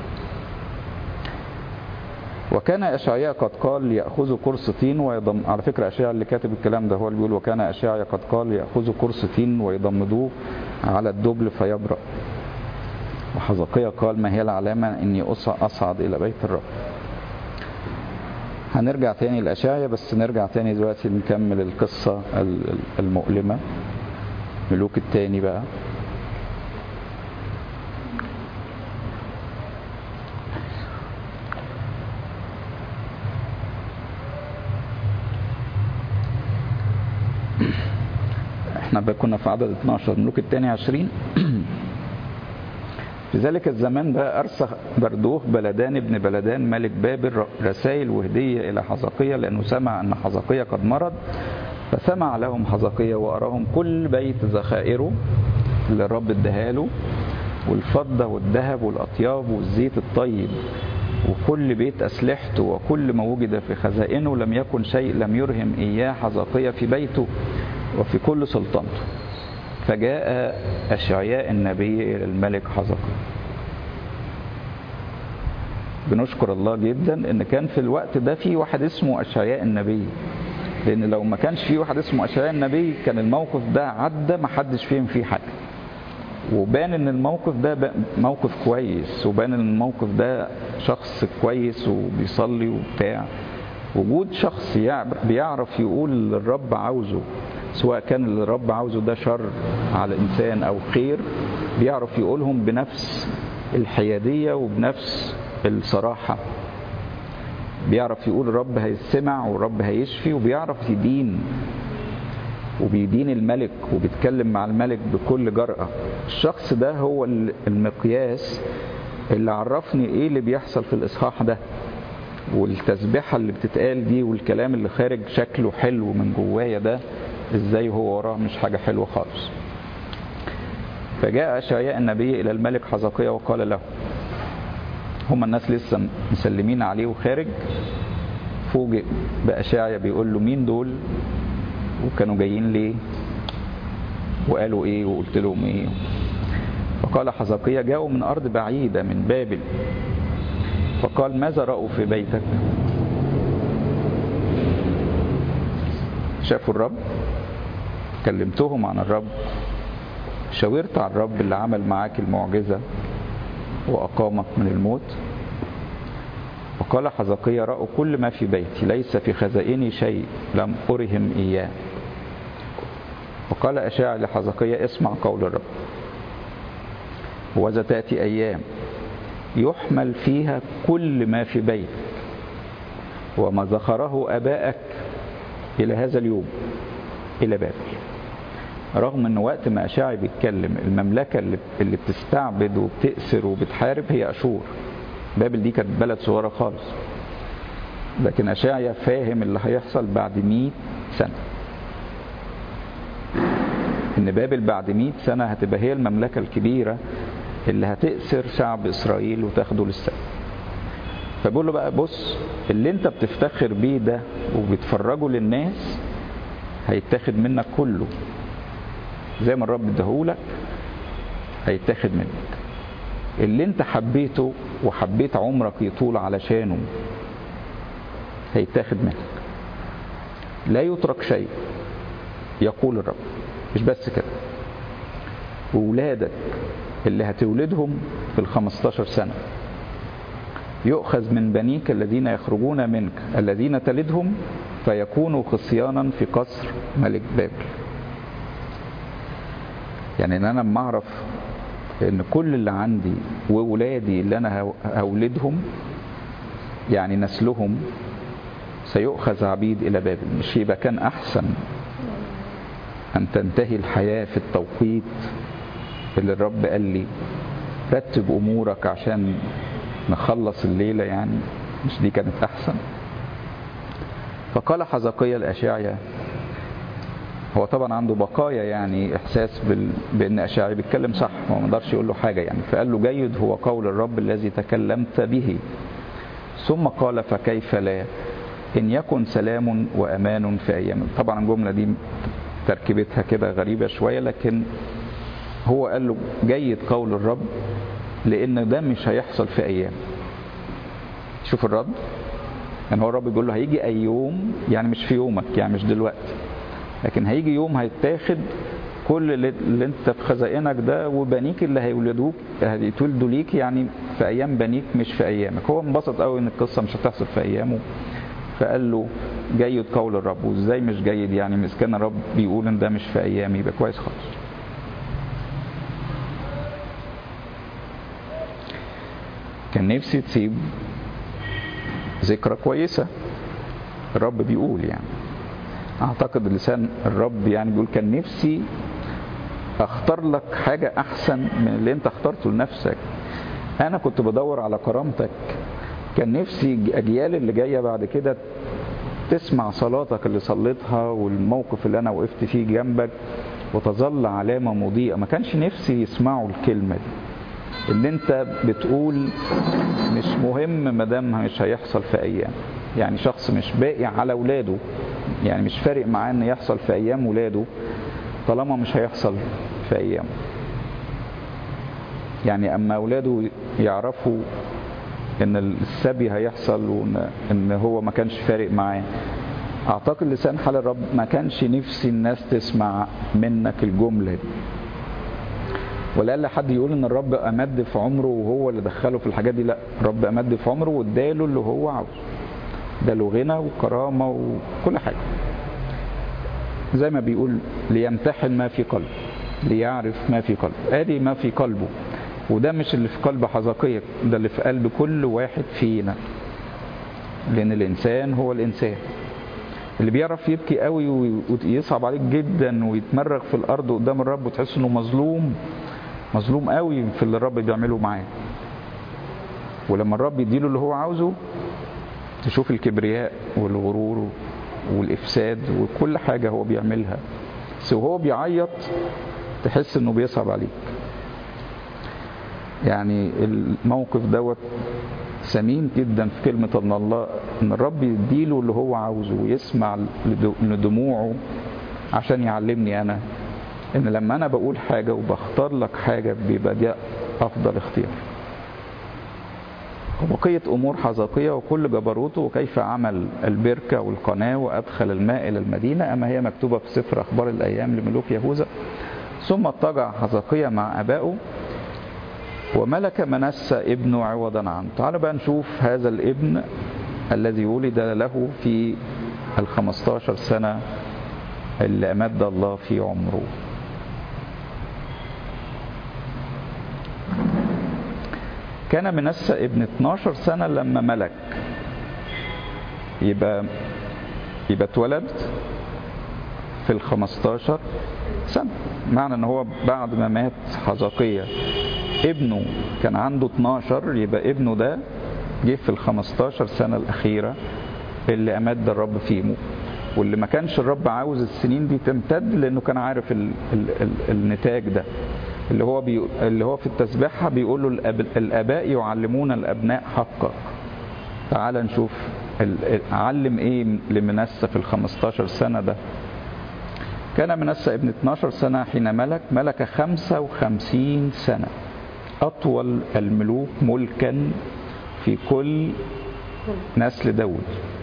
وكان أشعياء قد قال يأخذ قرص طين ويضم. على فكرة أشعياء اللي كاتب الكلام ده هو اللي بيقول وكان أشعياء قد قال يأخذ قرص طين ويضمدوه على الدبل فيبرأ. وحزقيا قال ما هي العلامة إني أصعد إلى بيت الرب. هنرجع تاني لأشعياء، بس نرجع تاني دلوقتي نكمل القصة المؤلمة. ملوك التاني بقى. احنا كنا في عدد 12 الملوك الثاني 20. في ذلك الزمان بقى أرسل بردوخ بلدان ابن بلدان ملك بابل رسائل وهدية إلى حزقية، لأنه سمع أن حزقية قد مرض. فسمع لهم حزقية وأراهم كل بيت ذخائره اللي الرب اداهاله، والفضة والذهب والأطياب والزيت الطيب، وكل بيت أسلحته، وكل ما وجد في خزائنه. لم يكن شيء لم يرهم إياه حزقية في بيته وفي كل سلطنته. فجاء أشعياء النبي إلى الملك حزقية. بنشكر الله جدا إن كان في الوقت ده في واحد اسمه أشعياء النبي، لأن لو ما كانش في واحد اسمه أشعياء النبي كان الموقف ده عدى ما حدش فهم فيه حاجة، وبان ان الموقف ده موقف كويس، وبان ان الموقف ده شخص كويس وبيصلي وبتاع. وجود شخص بيعرف يقول اللي الرب عاوزه، سواء كان اللي الرب عاوزه ده شر على الإنسان أو خير، بيعرف يقولهم بنفس الحيادية وبنفس الصراحة. بيعرف يقول الرب هيسمع والرب هيشفي، وبيعرف يدين وبيدين الملك وبيتكلم مع الملك بكل جرأة. الشخص ده هو المقياس اللي عرفني ايه اللي بيحصل في الإصحاح ده، والتسبيحة اللي بتتقال دي والكلام اللي خارج شكله حلو من جوايا ده ازاي هو وراه مش حاجة حلوة خالص. فجاء أشعياء النبي إلى الملك حزقية وقال له، هم الناس لسه مسلمين عليه وخارج، فوجئ بأشعياء بيقول له مين دول وكانوا جايين ليه وقالوا ايه وقلت لهم ايه. فقال حزقية جاءوا من أرض بعيدة من بابل. فقال ماذا رأوا في بيتك؟ شافوا الرب، كلمتهم عن الرب، شاورت عن الرب اللي عمل معاك المعجزة وأقامك من الموت. وقال حزقية رأوا كل ما في بيتي، ليس في خزائني شيء لم أرهم إياه. وقال أشعياء لحزقية اسمع قول الرب، وإذا تأتي أيام يحمل فيها كل ما في بيتك وما ذخره أبائك إلى هذا اليوم إلى بابل. رغم أن وقت ما أشعياء بيتكلم المملكة اللي بتستعبد وبتأسر وبتحارب هي أشور. بابل دي كانت بلد صغيرة خالص، لكن أشعياء فاهم اللي هيحصل بعد 100 سنة، إن بابل بعد 100 سنة هتبقى هي المملكة الكبيرة اللي هتأسر شعب إسرائيل وتاخده للسبي. فبقول له بقى بص، اللي انت بتفتخر بيه ده وبتفرجه للناس هيتاخد منك كله، زي ما الرب اداهولك هيتاخد منك. اللي انت حبيته وحبيت عمرك يطول علشانه هيتاخد منك. لا يترك شيء يقول الرب. مش بس كده، وولادك اللي هتولدهم في 15 سنة يؤخذ من بنيك الذين يخرجون منك الذين تلدهم فيكونوا خصيانا في قصر ملك بابل. يعني ان انا لما اعرف ان كل اللي عندي وولادي اللي انا هولدهم يعني نسلهم سيؤخذ عبيد الى بابل، مش يبقى كان احسن ان تنتهي الحياة في التوقيت اللي الرب قال لي رتب امورك عشان نخلص الليلة؟ يعني مش دي كانت احسن؟ فقال حزقية لأشعياء، هو طبعا عنده بقايا يعني احساس بان أشعياء بيتكلم صح، هو ما قدرش يقول له حاجة يعني. فقال له جيد هو قول الرب الذي تكلمت به. ثم قال فكيف لا ان يكن سلام وامان في ايام. طبعا الجملة دي تركيبتها كده غريبة شوية، لكن هو قال له جيد قول الرب لان ده مش هيحصل في ايام. شوف الرد، يعني هو الرب بيقول له هيجي اي يوم، يعني مش في يومك، يعني مش دلوقتي، لكن هيجي يوم هيتاخد كل اللي انت في خزائنك ده، وبنيك اللي هيولدوك هيتولدوا ليك يعني في ايام بنيك مش في ايامك. هو انبسط قوي ان القصة مش هتحصل في ايامه، فقال له جيد قول الرب. وازاي مش جيد يعني؟ مش كان الرب بيقول ان ده مش في ايامي يبقى كويس خالص. كان نفسي تسيب ذكرى كويسة، الرب بيقول يعني اعتقد لسان الرب يعني بيقول كان نفسي اختار لك حاجة احسن من اللي انت اخترته لنفسك. انا كنت بدور على كرامتك، كان نفسي اجيال اللي جاية بعد كده تسمع صلاتك اللي صليتها والموقف اللي انا وقفت فيه جنبك وتظل علامة مضيئة. ما كانش نفسي يسمعوا الكلمة دي، ان انت بتقول مش مهم مادام مش هيحصل في ايام. يعني شخص مش باقي على ولاده، يعني مش فارق معاه ان يحصل في ايام ولاده طالما مش هيحصل في ايامه. يعني اما اولاده يعرفوا ان السبي هيحصل وان هو ما كانش فارق معاه، اعتقد لسان حال الرب ما كانش نفسي الناس تسمع منك الجملة دي. ولا حد يقول ان الرب امد في عمره وهو اللي دخله في الحاجات دي. لا، الرب امد في عمره واداله اللي هو عاوزه، اداله غنى وكرامة وكل حاجة. زي ما بيقول ليمتحن ما في قلبه ليعرف ما في قلبه. ادي ما في قلبه، وده مش اللي في قلب حزقية، ده اللي في قلب كل واحد فينا. لان الانسان هو الانسان اللي بيعرف يبكي قوي ويصعب عليك جدا ويتمرغ في الارض قدام الرب وتحس انه مظلوم قوي في اللي الرب بيعمله معاه. ولما الرب يديله اللي هو عاوزه تشوف الكبرياء والغرور والافساد وكل حاجة هو بيعملها، بس وهو بيعيط تحس انه بيصعب عليك. يعني الموقف دوت ثمين جدا في كلمة الله، ان الرب يديله اللي هو عاوزه ويسمع لدموعه عشان يعلمني انا ان لما انا بقول حاجة وبختار لك حاجة بيبقى دي افضل اختيار. وبقية امور حزقية وكل جبروته وكيف عمل البركة والقناة وادخل الماء الى المدينة، اما هي مكتوبة في سفر اخبار الايام لملوك يهوذا. ثم اضطجع حزقية مع ابائه وملك منسى ابنه عوضا عنه. تعالوا بقى نشوف هذا الابن الذي ولد له في 15 سنة اللي أمد الله في عمره. كان منسى ابن 12 سنة لما ملك، يبقى اتولد في 15 سنة، معنى ان هو بعد ما مات حزقية ابنه كان عنده 12، يبقى ابنه ده جه في 15 سنة الأخيرة اللي أمد الرب فيهم، واللي ما كانش الرب عاوز السنين دي تمتد لأنه كان عارف النتاج ده اللي هو في التسبيحة بيقول له الآباء يعلمون الأبناء حقا. تعال نشوف علم إيه لمنسى في 15 سنة ده. كان منسى ابن 12 سنة حين ملك 55 سنة، أطول الملوك ملكا في كل نسل داود.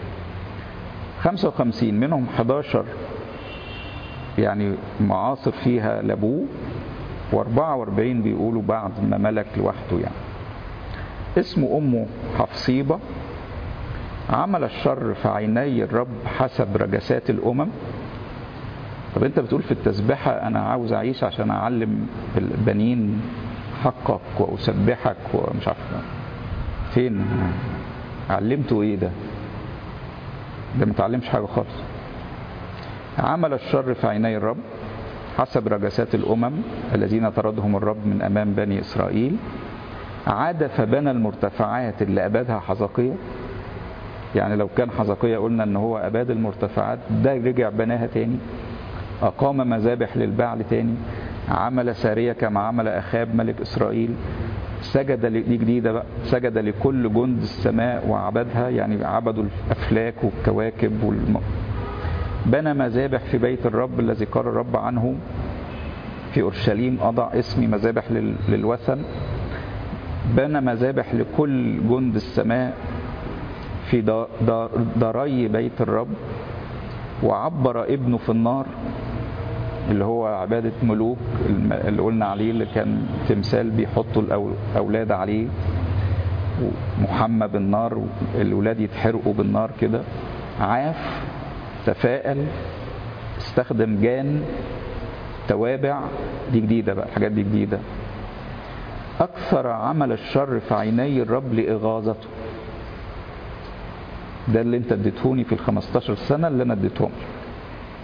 55 منهم 11 يعني معاصر فيها لابوه، و44 بيقولوا بعد ما ملك لوحده. يعني اسم أمه حفصيبة، عمل الشر في عيني الرب حسب رجسات الأمم. طب انت بتقول في التسبيحة أنا عاوز أعيش عشان أعلم البنين حقك وأسبحك ومش عارف فين علمته ايه ده ما تعلمش حاجة خالص. عمل الشر في عيني الرب حسب رجسات الأمم الذين طردهم الرب من أمام بني إسرائيل. عاد فبنى المرتفعات اللي أبادها حزقية. يعني لو كان حزقية قلنا ان هو أباد المرتفعات، ده رجع بناها تاني. أقام مذابح للبعل تاني. عمل سارية كما عمل أخاب ملك إسرائيل. سجد دي جديدة بقى، سجد لكل جند السماء وعبدها، يعني عبدوا الأفلاك والكواكب بنى مذابح في بيت الرب الذي قال الرب عنه في أورشليم أضع اسمي مذابح للوثن. بنى مذابح لكل جند السماء في داري بيت الرب. وعبر ابنه في النار اللي هو عبادة ملوك اللي قلنا عليه، اللي كان تمثال بيحطوا الأولاد عليه محمى بالنار، الأولاد يتحرقوا بالنار كده. عاف، تفائل، استخدم جان، توابع، دي جديدة بقى، الحاجات دي جديدة. أكثر عمل الشر في عيني الرب لإغاظته. ده اللي انت اديتهوني في 15 سنة اللي انا اديتهم.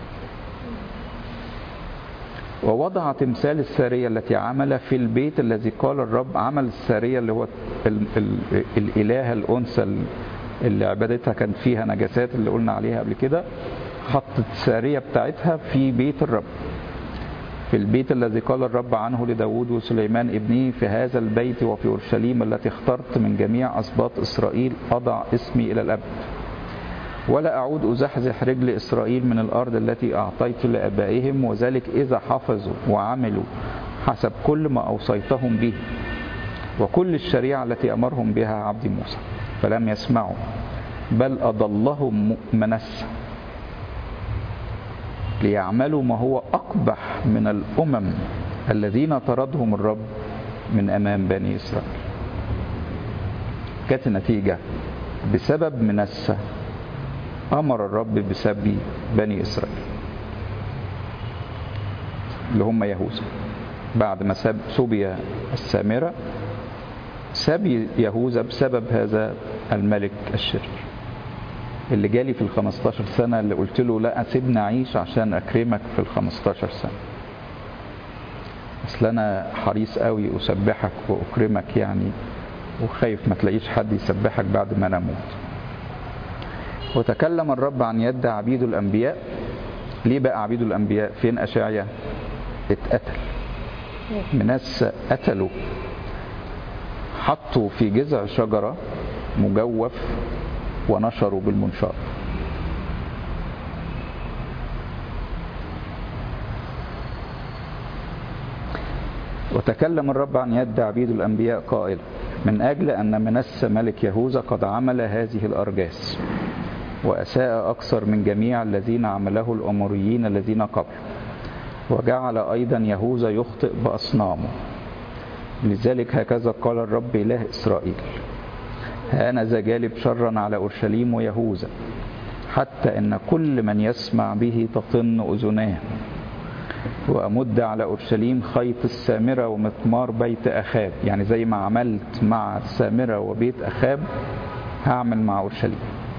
ووضع تمثال السارية التي عمل في البيت الذي قال الرب. عمل السارية اللي هو الإله الأنثى اللي عبادتها كان فيها نجاسات اللي قلنا عليها قبل كده، حطت السارية بتاعتها في بيت الرب، في البيت الذي قال الرب عنه لداود وسليمان ابني، في هذا البيت وفي أورشليم التي اخترت من جميع أسباط إسرائيل أضع اسمي إلى الأبد، ولا أعود أزحزح رجل إسرائيل من الأرض التي أعطيت لآبائهم، وذلك إذا حفظوا وعملوا حسب كل ما أوصيتهم به وكل الشريعة التي أمرهم بها عبدي موسى. فلم يسمعوا بل أضلهم منسى ليعملوا ما هو أقبح من الأمم الذين طردهم الرب من أمام بني إسرائيل. كانت النتيجة بسبب منسى أمر الرب بسبي بني إسرائيل اللي هم يهوذا. بعد ما سبي السامرة، سبي يهوذا بسبب هذا الملك الشرير اللي جالي في 15 سنة، اللي قلت له لا سيبني أعيش عشان أكرمك في 15 سنة، أصل أنا حريص قوي أسبحك وأكرمك يعني، وخايف ما تلاقيش حد يسبحك بعد ما نموت. وتكلم الرب عن يد عبيد الأنبياء. ليه بقى عبيد الأنبياء؟ فين أشعيا؟ اتقتل، ناس قتلوا، حطوا في جذع شجرة مجوف ونشروا بالمنشار. وتكلم الرب عن يد عبيد الأنبياء قائلا من أجل أن منسى ملك يهوذا قد عمل هذه الأرجاس وأساء أكثر من جميع الذين عمله الأموريين الذين قبل، وجعل أيضا يهوذا يخطئ بأصنامه. لذلك هكذا قال الرب إله إسرائيل: هانذا جالب شرا على أورشليم ويهوذا، حتى إن كل من يسمع به تطن أذناه، وأمد على أورشليم خيط السامرة ومطمار بيت أخاب. يعني زي ما عملت مع السامرة وبيت أخاب هعمل مع أورشليم.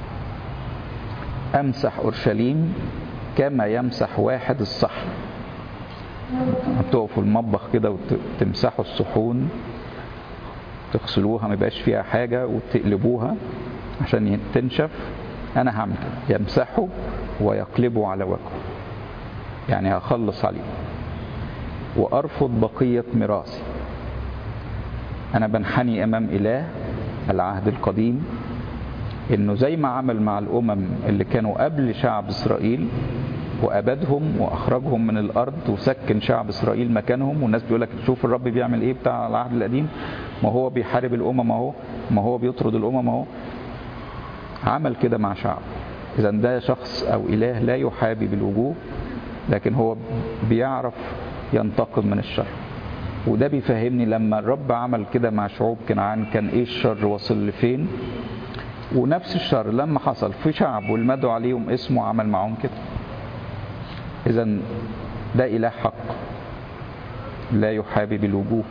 أمسح أورشليم كما يمسح واحد الصحن. بتقفوا المطبخ كده وتمسحوا الصحون، تغسلوها ما يبقاش فيها حاجة وتقلبوها عشان تنشف. أنا هعمل كده، يمسحوا ويقلبوا على وجهه، يعني هخلص عليه وأرفض بقية ميراثي. أنا بنحني أمام إله العهد القديم إنه زي ما عمل مع الأمم اللي كانوا قبل شعب إسرائيل وأبدهم وأخرجهم من الأرض وسكن شعب إسرائيل مكانهم، والناس بيقول لك شوف الرب بيعمل إيه بتاع العهد القديم، ما هو بيحارب الأمم أهو، ما هو بيطرد الأمم أهو. عمل كده مع شعب. إذا ده شخص أو إله لا يحابي بالوجوه، لكن هو بيعرف ينتقم من الشر. وده بيفهمني لما الرب عمل كده مع شعوب كنعان كان إيه الشر وصل لفين، ونفس الشر لما حصل في شعب والمدوا عليهم اسمه عمل معهم كده. إذا ده إله حق لا يحابي بالوجوه.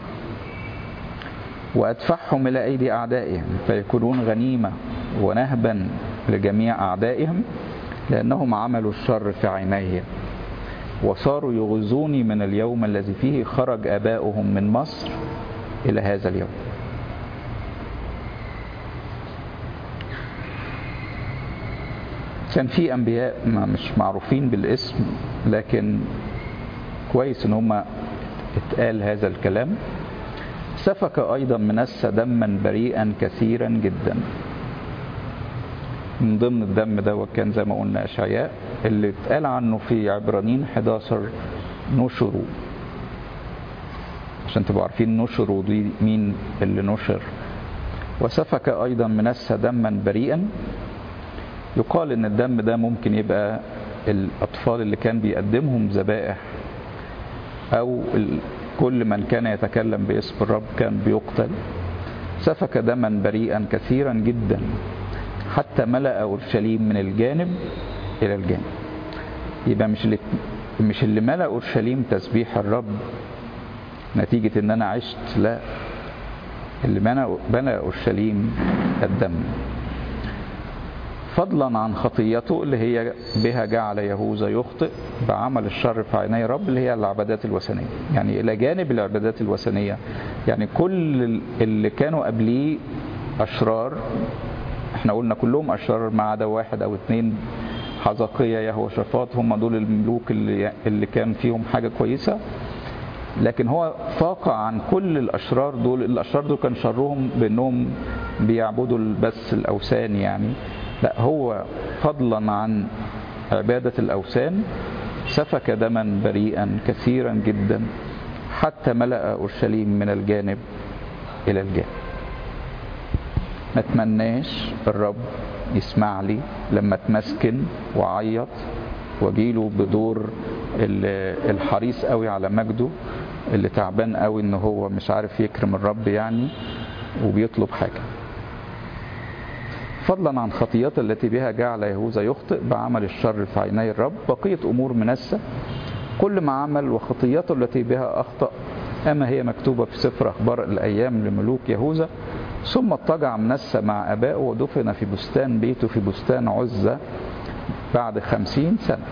وأدفعهم إلى أيدي أعدائهم فيكونون غنيمة ونهبا لجميع أعدائهم، لأنهم عملوا الشر في عينيه وصاروا يغزوني من اليوم الذي فيه خرج آباؤهم من مصر إلى هذا اليوم. كان في أنبياء مش معروفين بالاسم، لكن كويس إن هم اتقال هذا الكلام. سفك أيضا منسى دما بريئا كثيرا جدا. من ضمن الدم ده وكان زي ما قلنا أشعياء اللي اتقال عنه في عبرانيين 11 نشروا، عشان تبقوا عارفين نشروا دي مين اللي نشر. وسفك أيضا منسى دما بريئا. يقال إن الدم ده ممكن يبقى الأطفال اللي كان بيقدمهم ذبائح، أو كل من كان يتكلم باسم الرب كان بيقتل. سفك دما بريئا كثيرا جدا حتى ملأ أورشليم من الجانب إلى الجانب. يبقى مش اللي ملأ أورشليم تسبيح الرب نتيجة إن أنا عشت، لا، اللي ملأ أورشليم الدم. فضلا عن خطيته اللي هي بها جعل يهوذا يخطئ بعمل الشر في عيني الرب، اللي هي العبادات الوثنية. يعني إلى جانب العبادات الوثنية، يعني كل اللي كانوا قبليه أشرار، احنا قلنا كلهم أشرار ما عدا واحد أو اتنين، حزقية يهوشافاط، هم دول الملوك اللي كان فيهم حاجة كويسة. لكن هو فاق عن كل الأشرار دول. الأشرار دول كان شرهم بأنهم بيعبدوا بس الأوثان يعني. لا، هو فضلا عن عبادة الأوثان سفك دما بريئا كثيرا جدا حتى ملأ أورشليم من الجانب إلى الجانب. ما اتمناش الرب يسمع لي لما اتمسكن وعيط واجيله بدور الحريص قوي على مجده، اللي تعبان قوي ان هو مش عارف يكرم الرب يعني وبيطلب حاجة. فضلا عن خطيئته التي بها جعل يهوذا يخطئ بعمل الشر في عيني الرب، بقية أمور منسى كل ما عمل وخطيئته التي بها أخطأ، أما هي مكتوبة في سفر أخبار الأيام لملوك يهوذا. ثم اضطجع منسى مع أبائه ودفن في بستان بيته في بستان عزة بعد 50 سنة.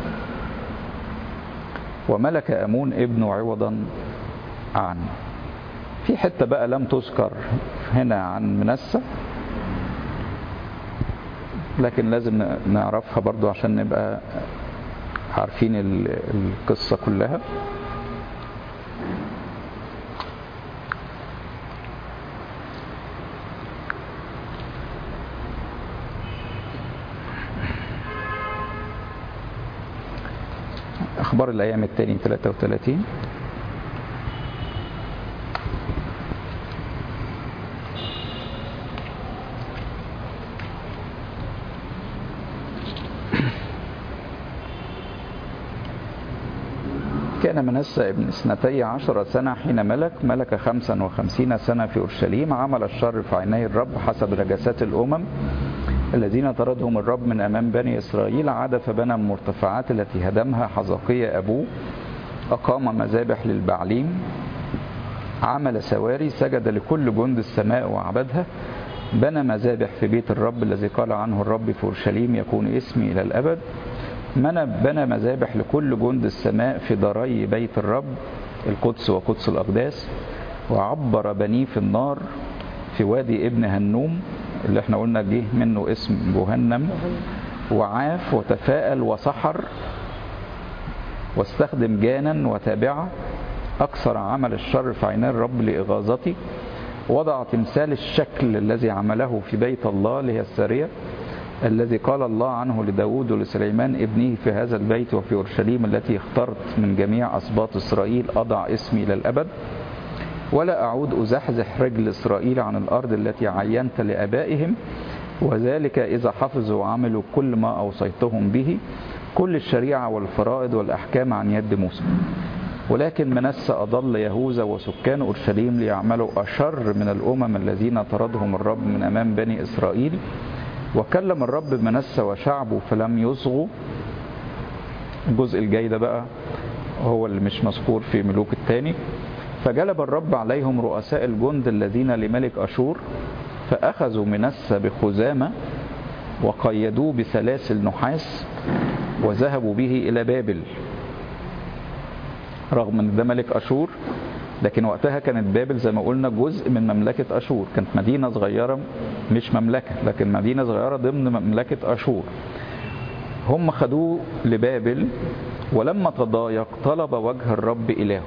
وملك أمون ابنه عوضا عنه. في حتة بقى لم تذكر هنا عن منسى، لكن لازم نعرفها برضو عشان نبقى عارفين القصة كلها. أخبار الأيام الثاني 33. كان منسى ابن 12 سنة حين ملك 55 سنة في أورشليم. عمل الشر في عيني الرب حسب رجسات الأمم الذين طردهم الرب من أمام بني إسرائيل. عاد فبنى المرتفعات التي هدمها حزقية أبوه. أقام مذابح للبعليم، عمل سواري، سجد لكل جند السماء وعبدها. بنى مذابح في بيت الرب الذي قال عنه الرب في أورشليم يكون اسمي إلى الأبد. بنى مذابح لكل جند السماء في داري بيت الرب القدس وقدس الأقداس. وعبر بنيه في النار في وادي ابن هنوم اللي احنا قلنا جه منه اسم جهنم. وعاف وتفاءل وسحر واستخدم جانا وتابعة. أكثر عمل الشر في عيني الرب لإغاظتي. وضع تمثال الشكل الذي عمله في بيت الله اللي هي السارية الذي قال الله عنه لداود ولسليمان ابنه في هذا البيت وفي أورشليم التي اخترت من جميع أسباط إسرائيل أضع اسمي إلى الأبد. ولا أعود أزحزح رجل إسرائيل عن الأرض التي عينت لآبائهم، وذلك إذا حفظوا وعملوا كل ما أوصيتهم به، كل الشريعة والفرائض والأحكام عن يد موسى. ولكن منسى أضل يهوذا وسكان أورشليم ليعملوا أشر من الأمم الذين طردهم الرب من أمام بني إسرائيل. وكلم الرب منسى وشعبه فلم يصغوا. الجزء الجاي ده بقى هو اللي مش مذكور في ملوك الثاني. فجلب الرب عليهم رؤساء الجند الذين لملك أشور، فأخذوا منسى بخزامة وقيدوه بسلاسل نحاس وذهبوا به إلى بابل. رغم ان ده ملك أشور، لكن وقتها كانت بابل زي ما قلنا جزء من مملكة أشور، كانت مدينة صغيرة مش مملكة لكن مدينة صغيرة ضمن مملكة أشور. هم خدوه لبابل. ولما تضايق طلب وجه الرب إلهه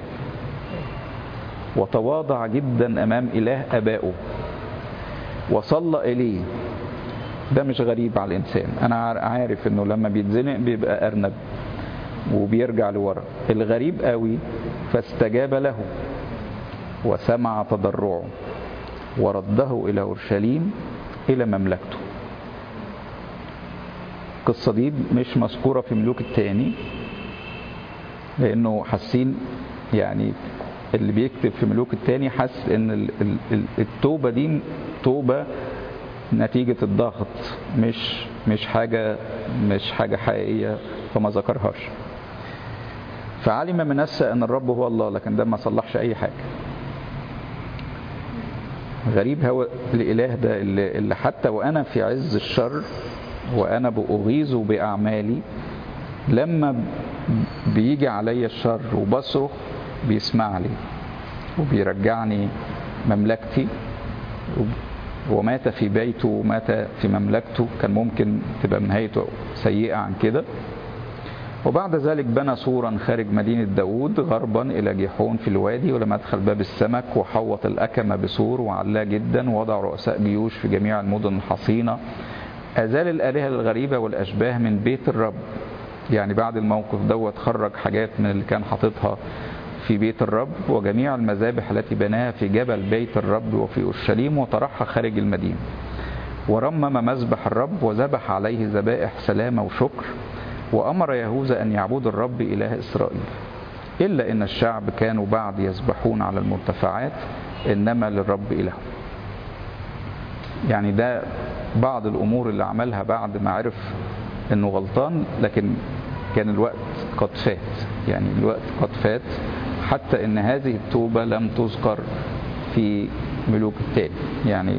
وتواضع جدا أمام إله أبائه وصلى إليه. ده مش غريب على الإنسان. أنا عارف إنه لما بيتزنق بيبقى أرنب وبيرجع لورا. الغريب قوي فاستجاب له وسمع تضرعه ورده إلى أورشليم إلى مملكته. القصة دي مش مذكورة في ملوك الثاني لأنه حاسين يعني اللي بيكتب في ملوك الثاني حس إن التوبة دي توبة نتيجة الضغط مش حاجة حقيقية، فما ذكرهاش. فعلم منسى أن الرب هو الله، لكن ده ما صلحش أي حاجة. غريب هو الإله ده اللي حتى وأنا في عز الشر وأنا بأغيظ بأعمالي، لما بيجي علي الشر وبصرخ بيسمع لي وبيرجعني مملكتي. ومات في بيته ومات في مملكته، كان ممكن تبقى نهايته سيئة عن كده. وبعد ذلك بنى سورا خارج مدينة داود غربا إلى جيحون في الوادي، ولما أدخل باب السمك، وحوط الأكمة بسور وعلاه جدا، ووضع رؤساء جيوش في جميع المدن الحصينة. أزال الآلهة الغريبة والأشباه من بيت الرب. يعني بعد الموقف دوت خرج حاجات من اللي كان حاططها في بيت الرب، وجميع المذابح التي بناها في جبل بيت الرب وفي أورشليم، وطرحها خارج المدينة. ورمم مذبح الرب وذبح عليه ذبائح سلامة وشكر، وأمر يهوذا أن يعبد الرب إله إسرائيل. إلا إن الشعب كانوا بعد يسبحون على المرتفعات، إنما للرب إله. يعني ده بعض الأمور اللي عملها بعد ما عرف إنه غلطان، لكن كان الوقت قد فات. يعني الوقت قد فات، حتى إن هذه التوبة لم تذكر في ملوك التاني. يعني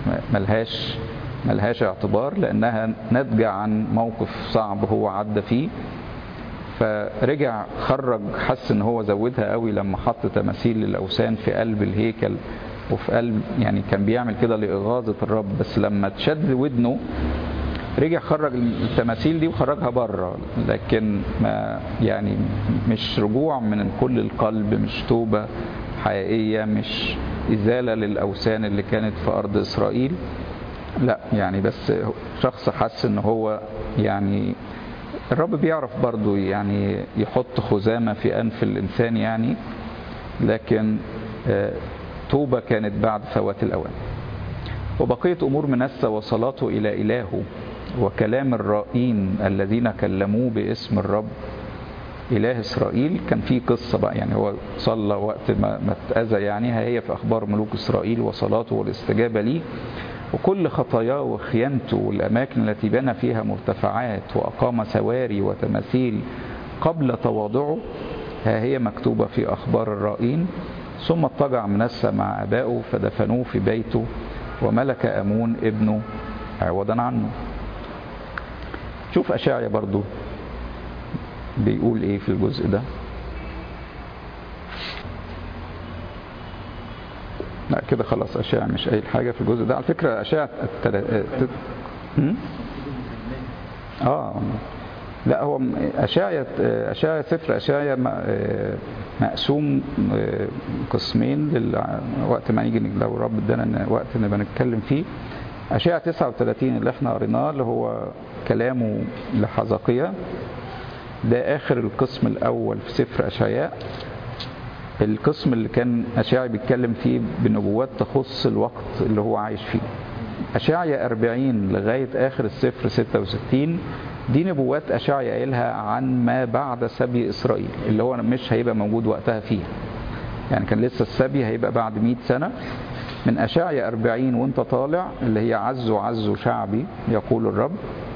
ملهاش اعتبار، لأنها ناتجة عن موقف صعب هو عدى فيه. فرجع خرج، حس إن هو زودها قوي لما حط تماثيل للأوثان في قلب الهيكل وفي قلب، يعني كان بيعمل كده لإغاظة الرب. بس لما تشد ودنه رجع خرج التماثيل دي وخرجها بره، لكن ما يعني مش رجوع من كل القلب، مش توبة حقيقية، مش إزالة للأوثان اللي كانت في أرض إسرائيل. لا، يعني بس شخص حس إن هو يعني الرب بيعرف برضو يعني يحط خزامة في أنف الإنسان يعني، لكن توبة كانت بعد فوات الأوان. وبقية أمور منسى وصلاته إلى إلهه، وكلام الرائين الذين كلموه باسم الرب إله إسرائيل. كان في قصة بقى، يعني هو صلى وقت ما اتأذى، يعني هي في أخبار ملوك إسرائيل وصلاته والاستجابة ليه، وكل خطاياه وخيانته، والأماكن التي بنى فيها مرتفعات وأقام سواري وتماثيل قبل تواضعه، ها هي مكتوبة في أخبار الرائين. ثم اضطجع منسى مع أبائه فدفنوه في بيته، وملك أمون ابنه عوضا عنه. شوف أشعيا برضو بيقول إيه في الجزء ده. لا كده خلاص، أشعيا مش قايل حاجة في الجزء ده على فكرة. أشعيا لا، هو أشعيا سفر أشعيا مقسوم قسمين، وقت ما نيجي لو رب ادانا وقت نبقى نتكلم فيه. أشعيا 39 اللي احنا قريناه، اللي هو كلامه لحزقيا، ده آخر القسم الأول في سفر أشعياء. القسم اللي كان أشعيا بيتكلم فيه بنبوات تخص الوقت اللي هو عايش فيه. أشعيا 40 لغاية آخر السفر 66 دي نبوات أشعيا قايلها عن ما بعد سبي إسرائيل، اللي هو مش هيبقى موجود وقتها فيها. يعني كان لسه السبي هيبقى بعد 100 سنة. من أشعيا 40 وانت طالع، اللي هي عزوا شعبي يقول الرب،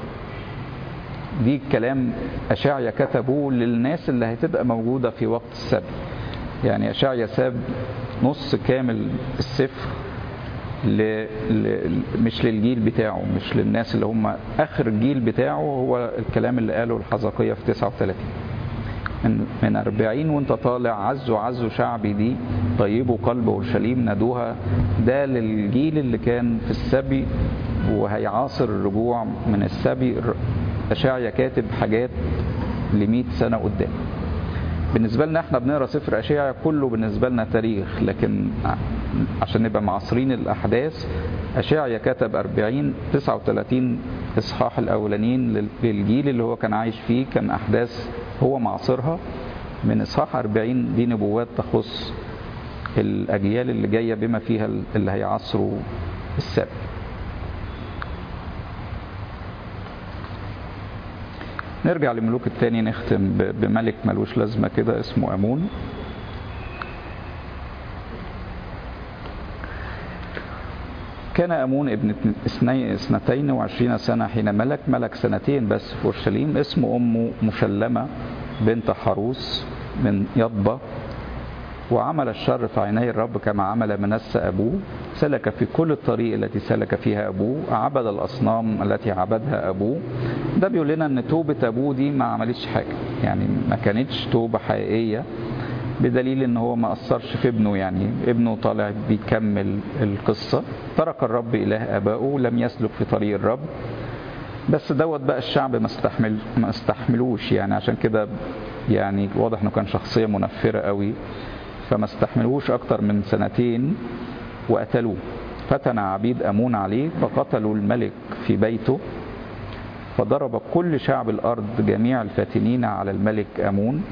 دي كلام أشعيا كتبوه للناس اللي هتبقى موجودة في وقت السبي. يعني أشعيا ساب نص كامل السفر مش للجيل بتاعه، مش للناس اللي هم آخر الجيل بتاعه. هو الكلام اللي قاله الحزقية في 39 من 40 وانت طالع، عزوا شعبي دي، طيبوا قلب أورشليم، نادوها. ده للجيل اللي كان في السبي وهيعاصر الرجوع من السبي. أشعيا كاتب حاجات ل100 سنة قدام. بالنسبة لنا احنا بنقرأ سفر أشعيا كله بالنسبة لنا تاريخ، لكن عشان نبقى معاصرين الأحداث، أشعيا كتب 39 إصحاح الأولانيين للجيل اللي هو كان عايش فيه، كان أحداث هو معاصرها. من إصحاح 40 دي نبوات تخص الأجيال اللي جاية بما فيها اللي هيعاصروا السبي. نرجع لملوك التاني، نختم بملك ملوش لازمة كده اسمه أمون. كان أمون ابن 22 سنة حين ملك 2 بس في أورشليم. اسم أمه مشلمة بنت حروس من يطبة. وعمل الشر في عيني الرب كما عمل منسى أبوه سلك في كل الطريق التي سلك فيها أبوه، عبد الأصنام التي عبدها أبوه. ده بيقول لنا أن توبة أبوه دي ما عملتش حاجة، يعني ما كانتش توبة حقيقية، بدليل أنه هو ما أثرش في ابنه. يعني ابنه طالع بيكمل القصة، ترك الرب إله آبائه، لم يسلك في طريق الرب. بس دوت بقى الشعب ما استحملوش، يعني عشان كده يعني واضح أنه كان شخصية منفرة قوي، فما استحملوش أكتر من 2 وقتلوه. فتن عبيد أمون عليه فقتلوا الملك في بيته، فضرب كل شعب الأرض جميع الفاتنين على الملك أمون،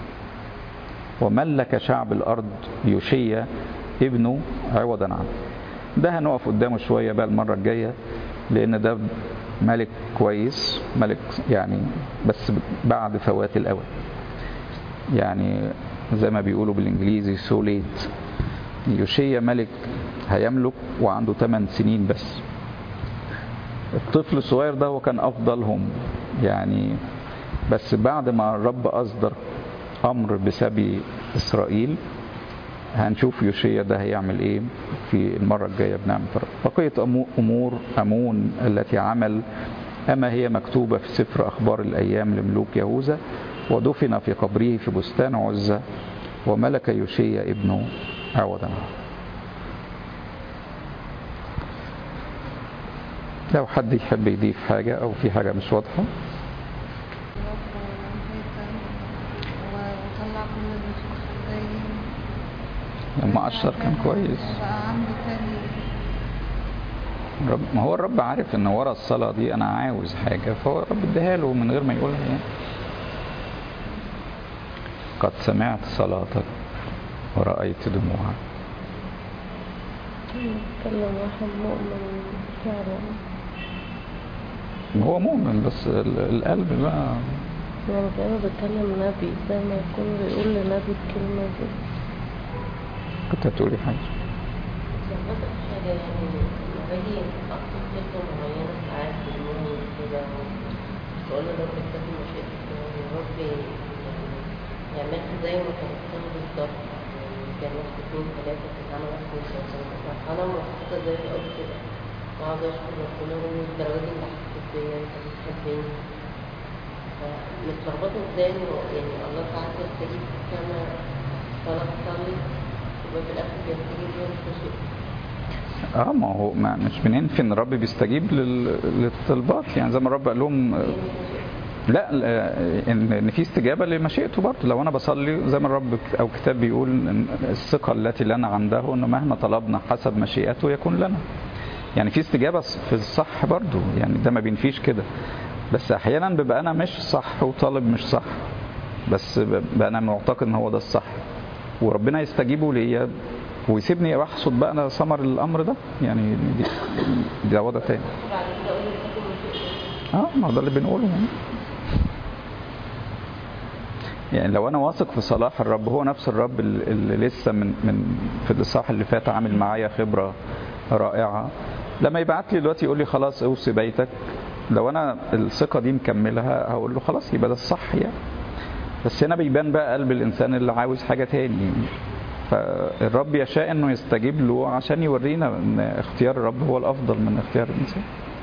وملك شعب الأرض يوشيا ابنه عوضا عنه. ده هنقف قدامه شوية بقى المرة الجاية، لأن ده ملك كويس، ملك يعني بس بعد فوات الأوان، يعني زي ما بيقولوا بالإنجليزي so late. يوشيا ملك هيملك وعنده 8 سنين بس. الطفل الصغير ده هو كان أفضلهم يعني، بس بعد ما الرب أصدر أمر بسبي إسرائيل، هنشوف يوشيا ده هيعمل إيه في المرة الجاية بنعمة الرب. بقية أمور أمون التي عمل أما هي مكتوبة في سفر أخبار الأيام لملوك يهوذا، ودفن في قبره في بستان عزة، وملك يوشيا ابنه عوضا. لو حد يحب يضيف حاجة أو في حاجة مش واضحة. لما أشر كان كويس. ما هو الرب عارف ان ورا الصلاة دي انا عاوز حاجة، فهو الرب اديها له من غير ما يقولها يعني. قد سمعت صلاتك ورأيت دموعك. بتكلم واحد مؤمن فعلا. هو مؤمن بس القلب بقى يعني كأنه بيتكلم نبي، زي ما يكون بيقول لنبي الكلمة دي. كنت هتقولي حاجة؟ يعني لما باجي أقصد كلمة معينة ساعات بالمؤمن كده، بقول للرب اتقي مشيئتك، يعني الرب يعملها زي ما كانت بالظبط. يعني كان نفس 2 3 بتتعمل نفس المسلسل، أنا مبسوطة زي ما قلت كده، وأقعد أشكر ربنا وأقول الدرجة دي أنت حسيت بيا، أنت بتحبني. فمتلخبطة إزاي يعني الله ساعات يستجيب كما طلب تصلي، وفي الآخر بيستجيب له مش مشيئتك. ما هو مش بننفي ان الرب بيستجيب للطلبات، يعني زي ما الرب قال لهم لا ان في استجابه لمشيئته برضه. لو انا بصلي زي ما الرب او كتاب بيقول إن الثقه التي لنا عنده انه مهما طلبنا حسب مشيئته يكون لنا، يعني في استجابه في الصح برضه، يعني ده ما بينفيش كده. بس احيانا بيبقى انا مش صح وطالب مش صح، بس بقى انا معتقد ان هو ده الصح، وربنا يستجيبه ليا ويسيبني احصد بقى انا ثمر الامر ده، يعني ده وضع تاني. ما ده اللي بنقوله يعني لو انا واثق في صلاح الرب، هو نفس الرب اللي لسه من في الاصحاح اللي فات عامل معايا خبره رائعه، لما يبعت لي دلوقتي يقول لي خلاص اوصي بيتك، لو انا الثقه دي مكملها هقول له خلاص يبقى ده الصح يعني. بس هنا بيبان بقى قلب الانسان اللي عاوز حاجه تاني، فالرب يشاء انه يستجيب له عشان يورينا ان اختيار الرب هو الافضل من اختيار الانسان.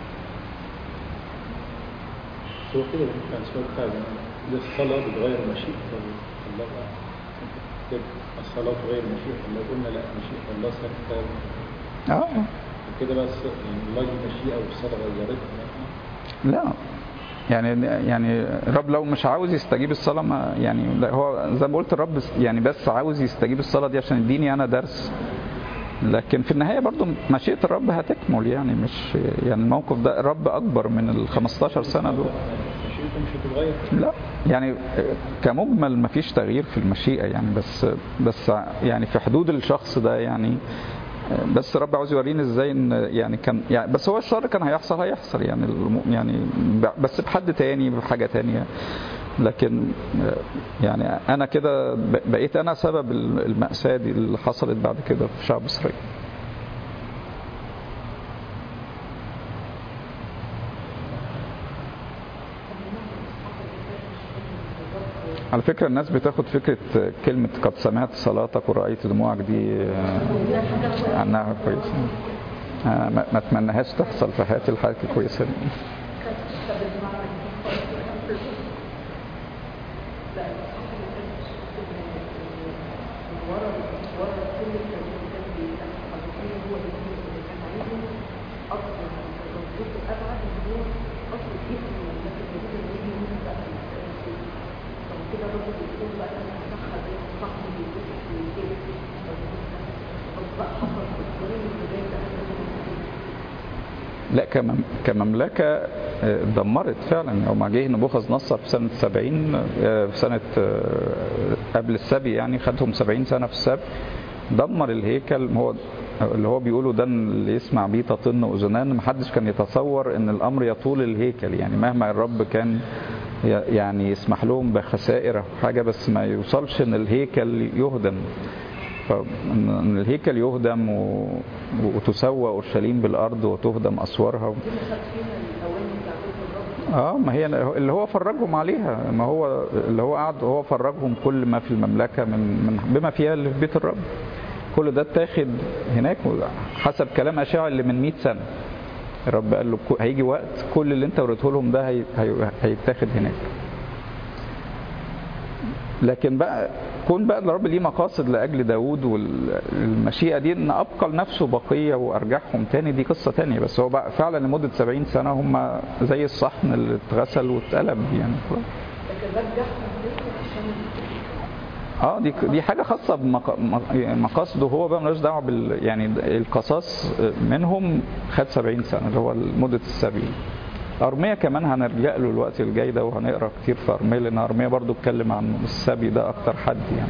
هو كده كان سؤال بتاع الصلاة بتغير مشيئة الله، الصلاة تغير مشيئة الله، قلنا لا مشيئة الله ثابتة. كده بس يعني الله المشيئة والصلاة غيرتها. لا يعني الرب لو مش عاوز يستجيب الصلاة ما يعني، لا هو زي ما قلت الرب يعني بس عاوز يستجيب الصلاة دي عشان يديني أنا درس، لكن في النهاية برضو مشيئة الرب هتكمل، يعني مش يعني الموقف ده الرب أكبر من 15 سنة دول. مشيئته مش هتتغير؟ لا يعني كمجمل مفيش تغيير في المشيئة يعني، بس يعني في حدود الشخص ده يعني، بس الرب عاوز يوريني ازاي ان يعني كان يعني، بس هو الشر كان هيحصل يعني بس بحد تاني بحاجة تانية، لكن يعني انا كده بقيت انا سبب المأساة دي اللي حصلت بعد كده في شعب إسرائيل. على فكرة الناس بتاخد فكرة كلمة قد سمعت صلاتك ورأيت دموعك دي عنها كويسة. ما اتمنهاش تحصل في حياتي الحاجة الكويسة دي. لا كمملكة دمرت فعلا. يوم جه نبوخذ نصر في سنة 70 في سنة قبل السبي يعني، خدهم 70 سنة في السبي، دمر الهيكل. هو اللي هو بيقولوا ده اللي يسمع بيه تطن أذنان. محدش كان يتصور ان الامر يطول الهيكل يعني، مهما الرب كان يعني يسمح لهم بخسائر او حاجة، بس ما يوصلش ان الهيكل يهدم. فان الهيكل يهدم وتسوى اورشليم بالارض وتهدم اسوارها. ما هي اللي هو فرجهم عليها، ما هو اللي هو قعد هو فرجهم كل ما في المملكة من بما فيها اللي في بيت الرب. كل ده اتاخد هناك حسب كلام أشعياء اللي من 100 سنة. الرب قال له هيجي وقت كل اللي انت وريته لهم ده هيتاخد هناك. لكن بقى كون بقى الرب ليه مقاصد لأجل داود، والمشيئة دي ان أبقى لنفسه بقية وأرجعهم تاني، دي قصة تانية. بس هو بقى فعلا لمدة 70 سنة هم زي الصحن اللي اتغسل واتقلب يعني. دي حاجة خاصة بمقاصده هو بقى، ملوش دعوة يعني القصاص منهم خد 70 سنة اللي هو مدة السبي. أرميا كمان هنرجع له الوقت الجاي ده، وهنقرأ كتير في أرميا، لأن أرميا برضو اتكلم عن السبي ده أكتر حد يعني.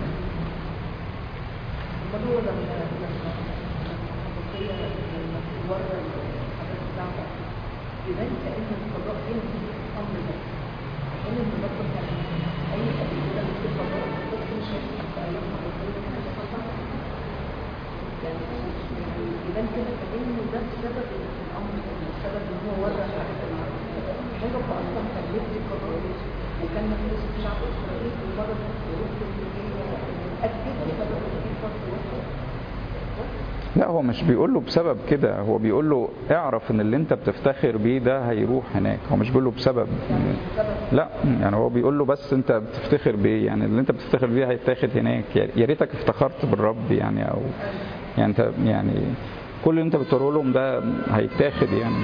لا هو مش بيقول له بسبب كده، هو بيقول له اعرف ان اللي انت بتفتخر بيه ده هيروح هناك. هو مش بيقول له بسبب لا يعني، هو بيقول له بس انت بتفتخر بيه يعني، اللي انت بتفتخر بيه هيتاخد هناك. يا ريتك افتخرت بالرب يعني، او يعني انت يعني كل اللي انت بتقوله لهم ده هيتاخد يعني.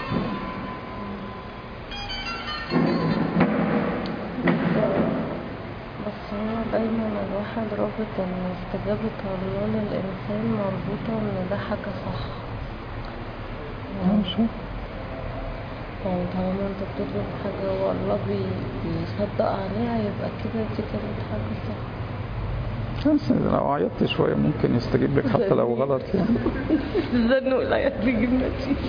دايما الواحد رابط ان استجابة الله للإنسان مربوطة ان ده حاجة صح يعني طالما انت بتطلب حاجة والله بيصدق عليها، يبقى كده دي كانت حاجة صح. بس لو عيطت شوية ممكن يستجيب لك حتى لو غلط يعني. الزنق العيط بيجيب نتيجة.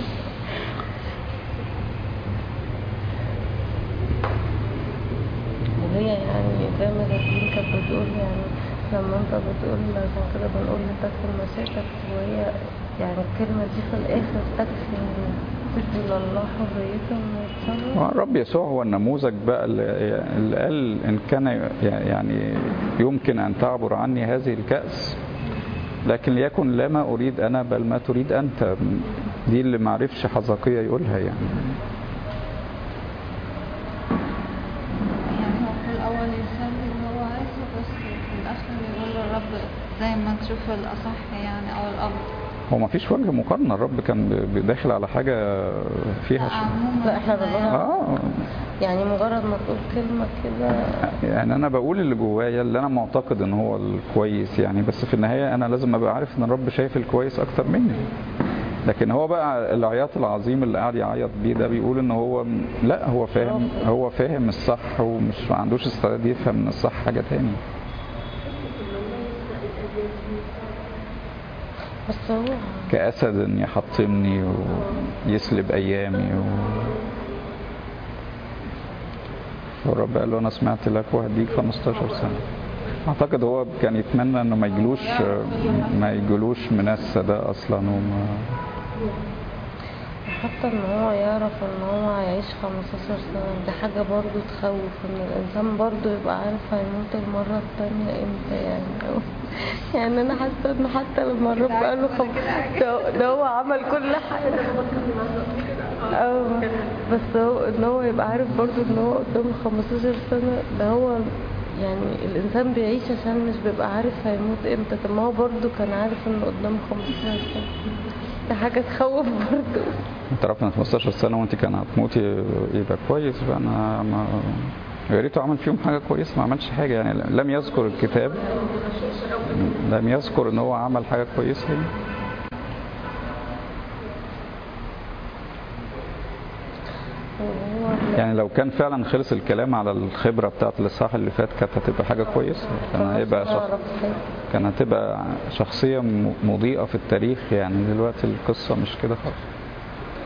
هي يعني زي ما جابين كانت بتقول يعني، لما انت بتقول عشان كده بنقول لتكفي مشاكل، وهي يعني الكلمة دي في الآخر تكفي تدي لله حريته انه يتصرف. الرب يسوع هو النموذج بقى اللي قال إن كان يعني يمكن أن تعبر عني هذه الكأس، لكن ليكن لا ما أريد أنا بل ما تريد أنت. دي اللي معرفش حزقية يقولها يعني. زي ما تشوف الأصح يعني أو الأفضل. هو ما فيش وجه مقارنة. الرب كان داخل على حاجة فيها لا احنا بنقولها يعني مجرد ما تقول كلمة كده يعني. أنا بقول اللي جوايا، اللي أنا معتقد إن هو الكويس يعني، بس في النهاية أنا لازم أبقى عارف إن الرب شايف الكويس أكتر مني. لكن هو بقى العياط العظيم اللي قاعد يعيط بيه ده بيقول إن هو لا، هو فاهم الصح، ومش ما عندوش استعداد يفهم من الصح حاجة تاني. كأسد يحطمني ويسلب أيامي والرب قال له أنا سمعت لك وهديك 15 سنة. أعتقد هو كان يتمنى أنه ما يجلوش منسى ده أصلا. حتى ان هو يعرف ان هو هيعيش 15 سنة، دي حاجة برضو تخوف، ان الانسان برضو يبقى عارف هيموت المرة التانية امتى يعني. يعني انا حاسة انه حتى لما الرب قاله ده هو عمل كل حاجة. بس هو ان هو يبقى عارف برضو ان هو قدامه 15 سنة، ده هو يعني الانسان بيعيش عشان مش بيبقى عارف هيموت امتى. طب ما هو برضو كان عارف انه قدامه 15 سنة، ده حاجة تخوف برضو. انت عارف ان 15 سنة وانت كان هتموتي يبقى كويس. فانا يا ريته عمل فيهم حاجة كويسة، ما عملش حاجة يعني. لم يذكر الكتاب، لم يذكر ان هو عمل حاجة كويسة يعني. يعني لو كان فعلا خلص الكلام على الخبرة بتاعت الإصحاح اللي فات كانت هتبقى حاجة كويسة. كان هتبقى شخصية مضيئة في التاريخ يعني. دلوقتي القصة مش كده خالص.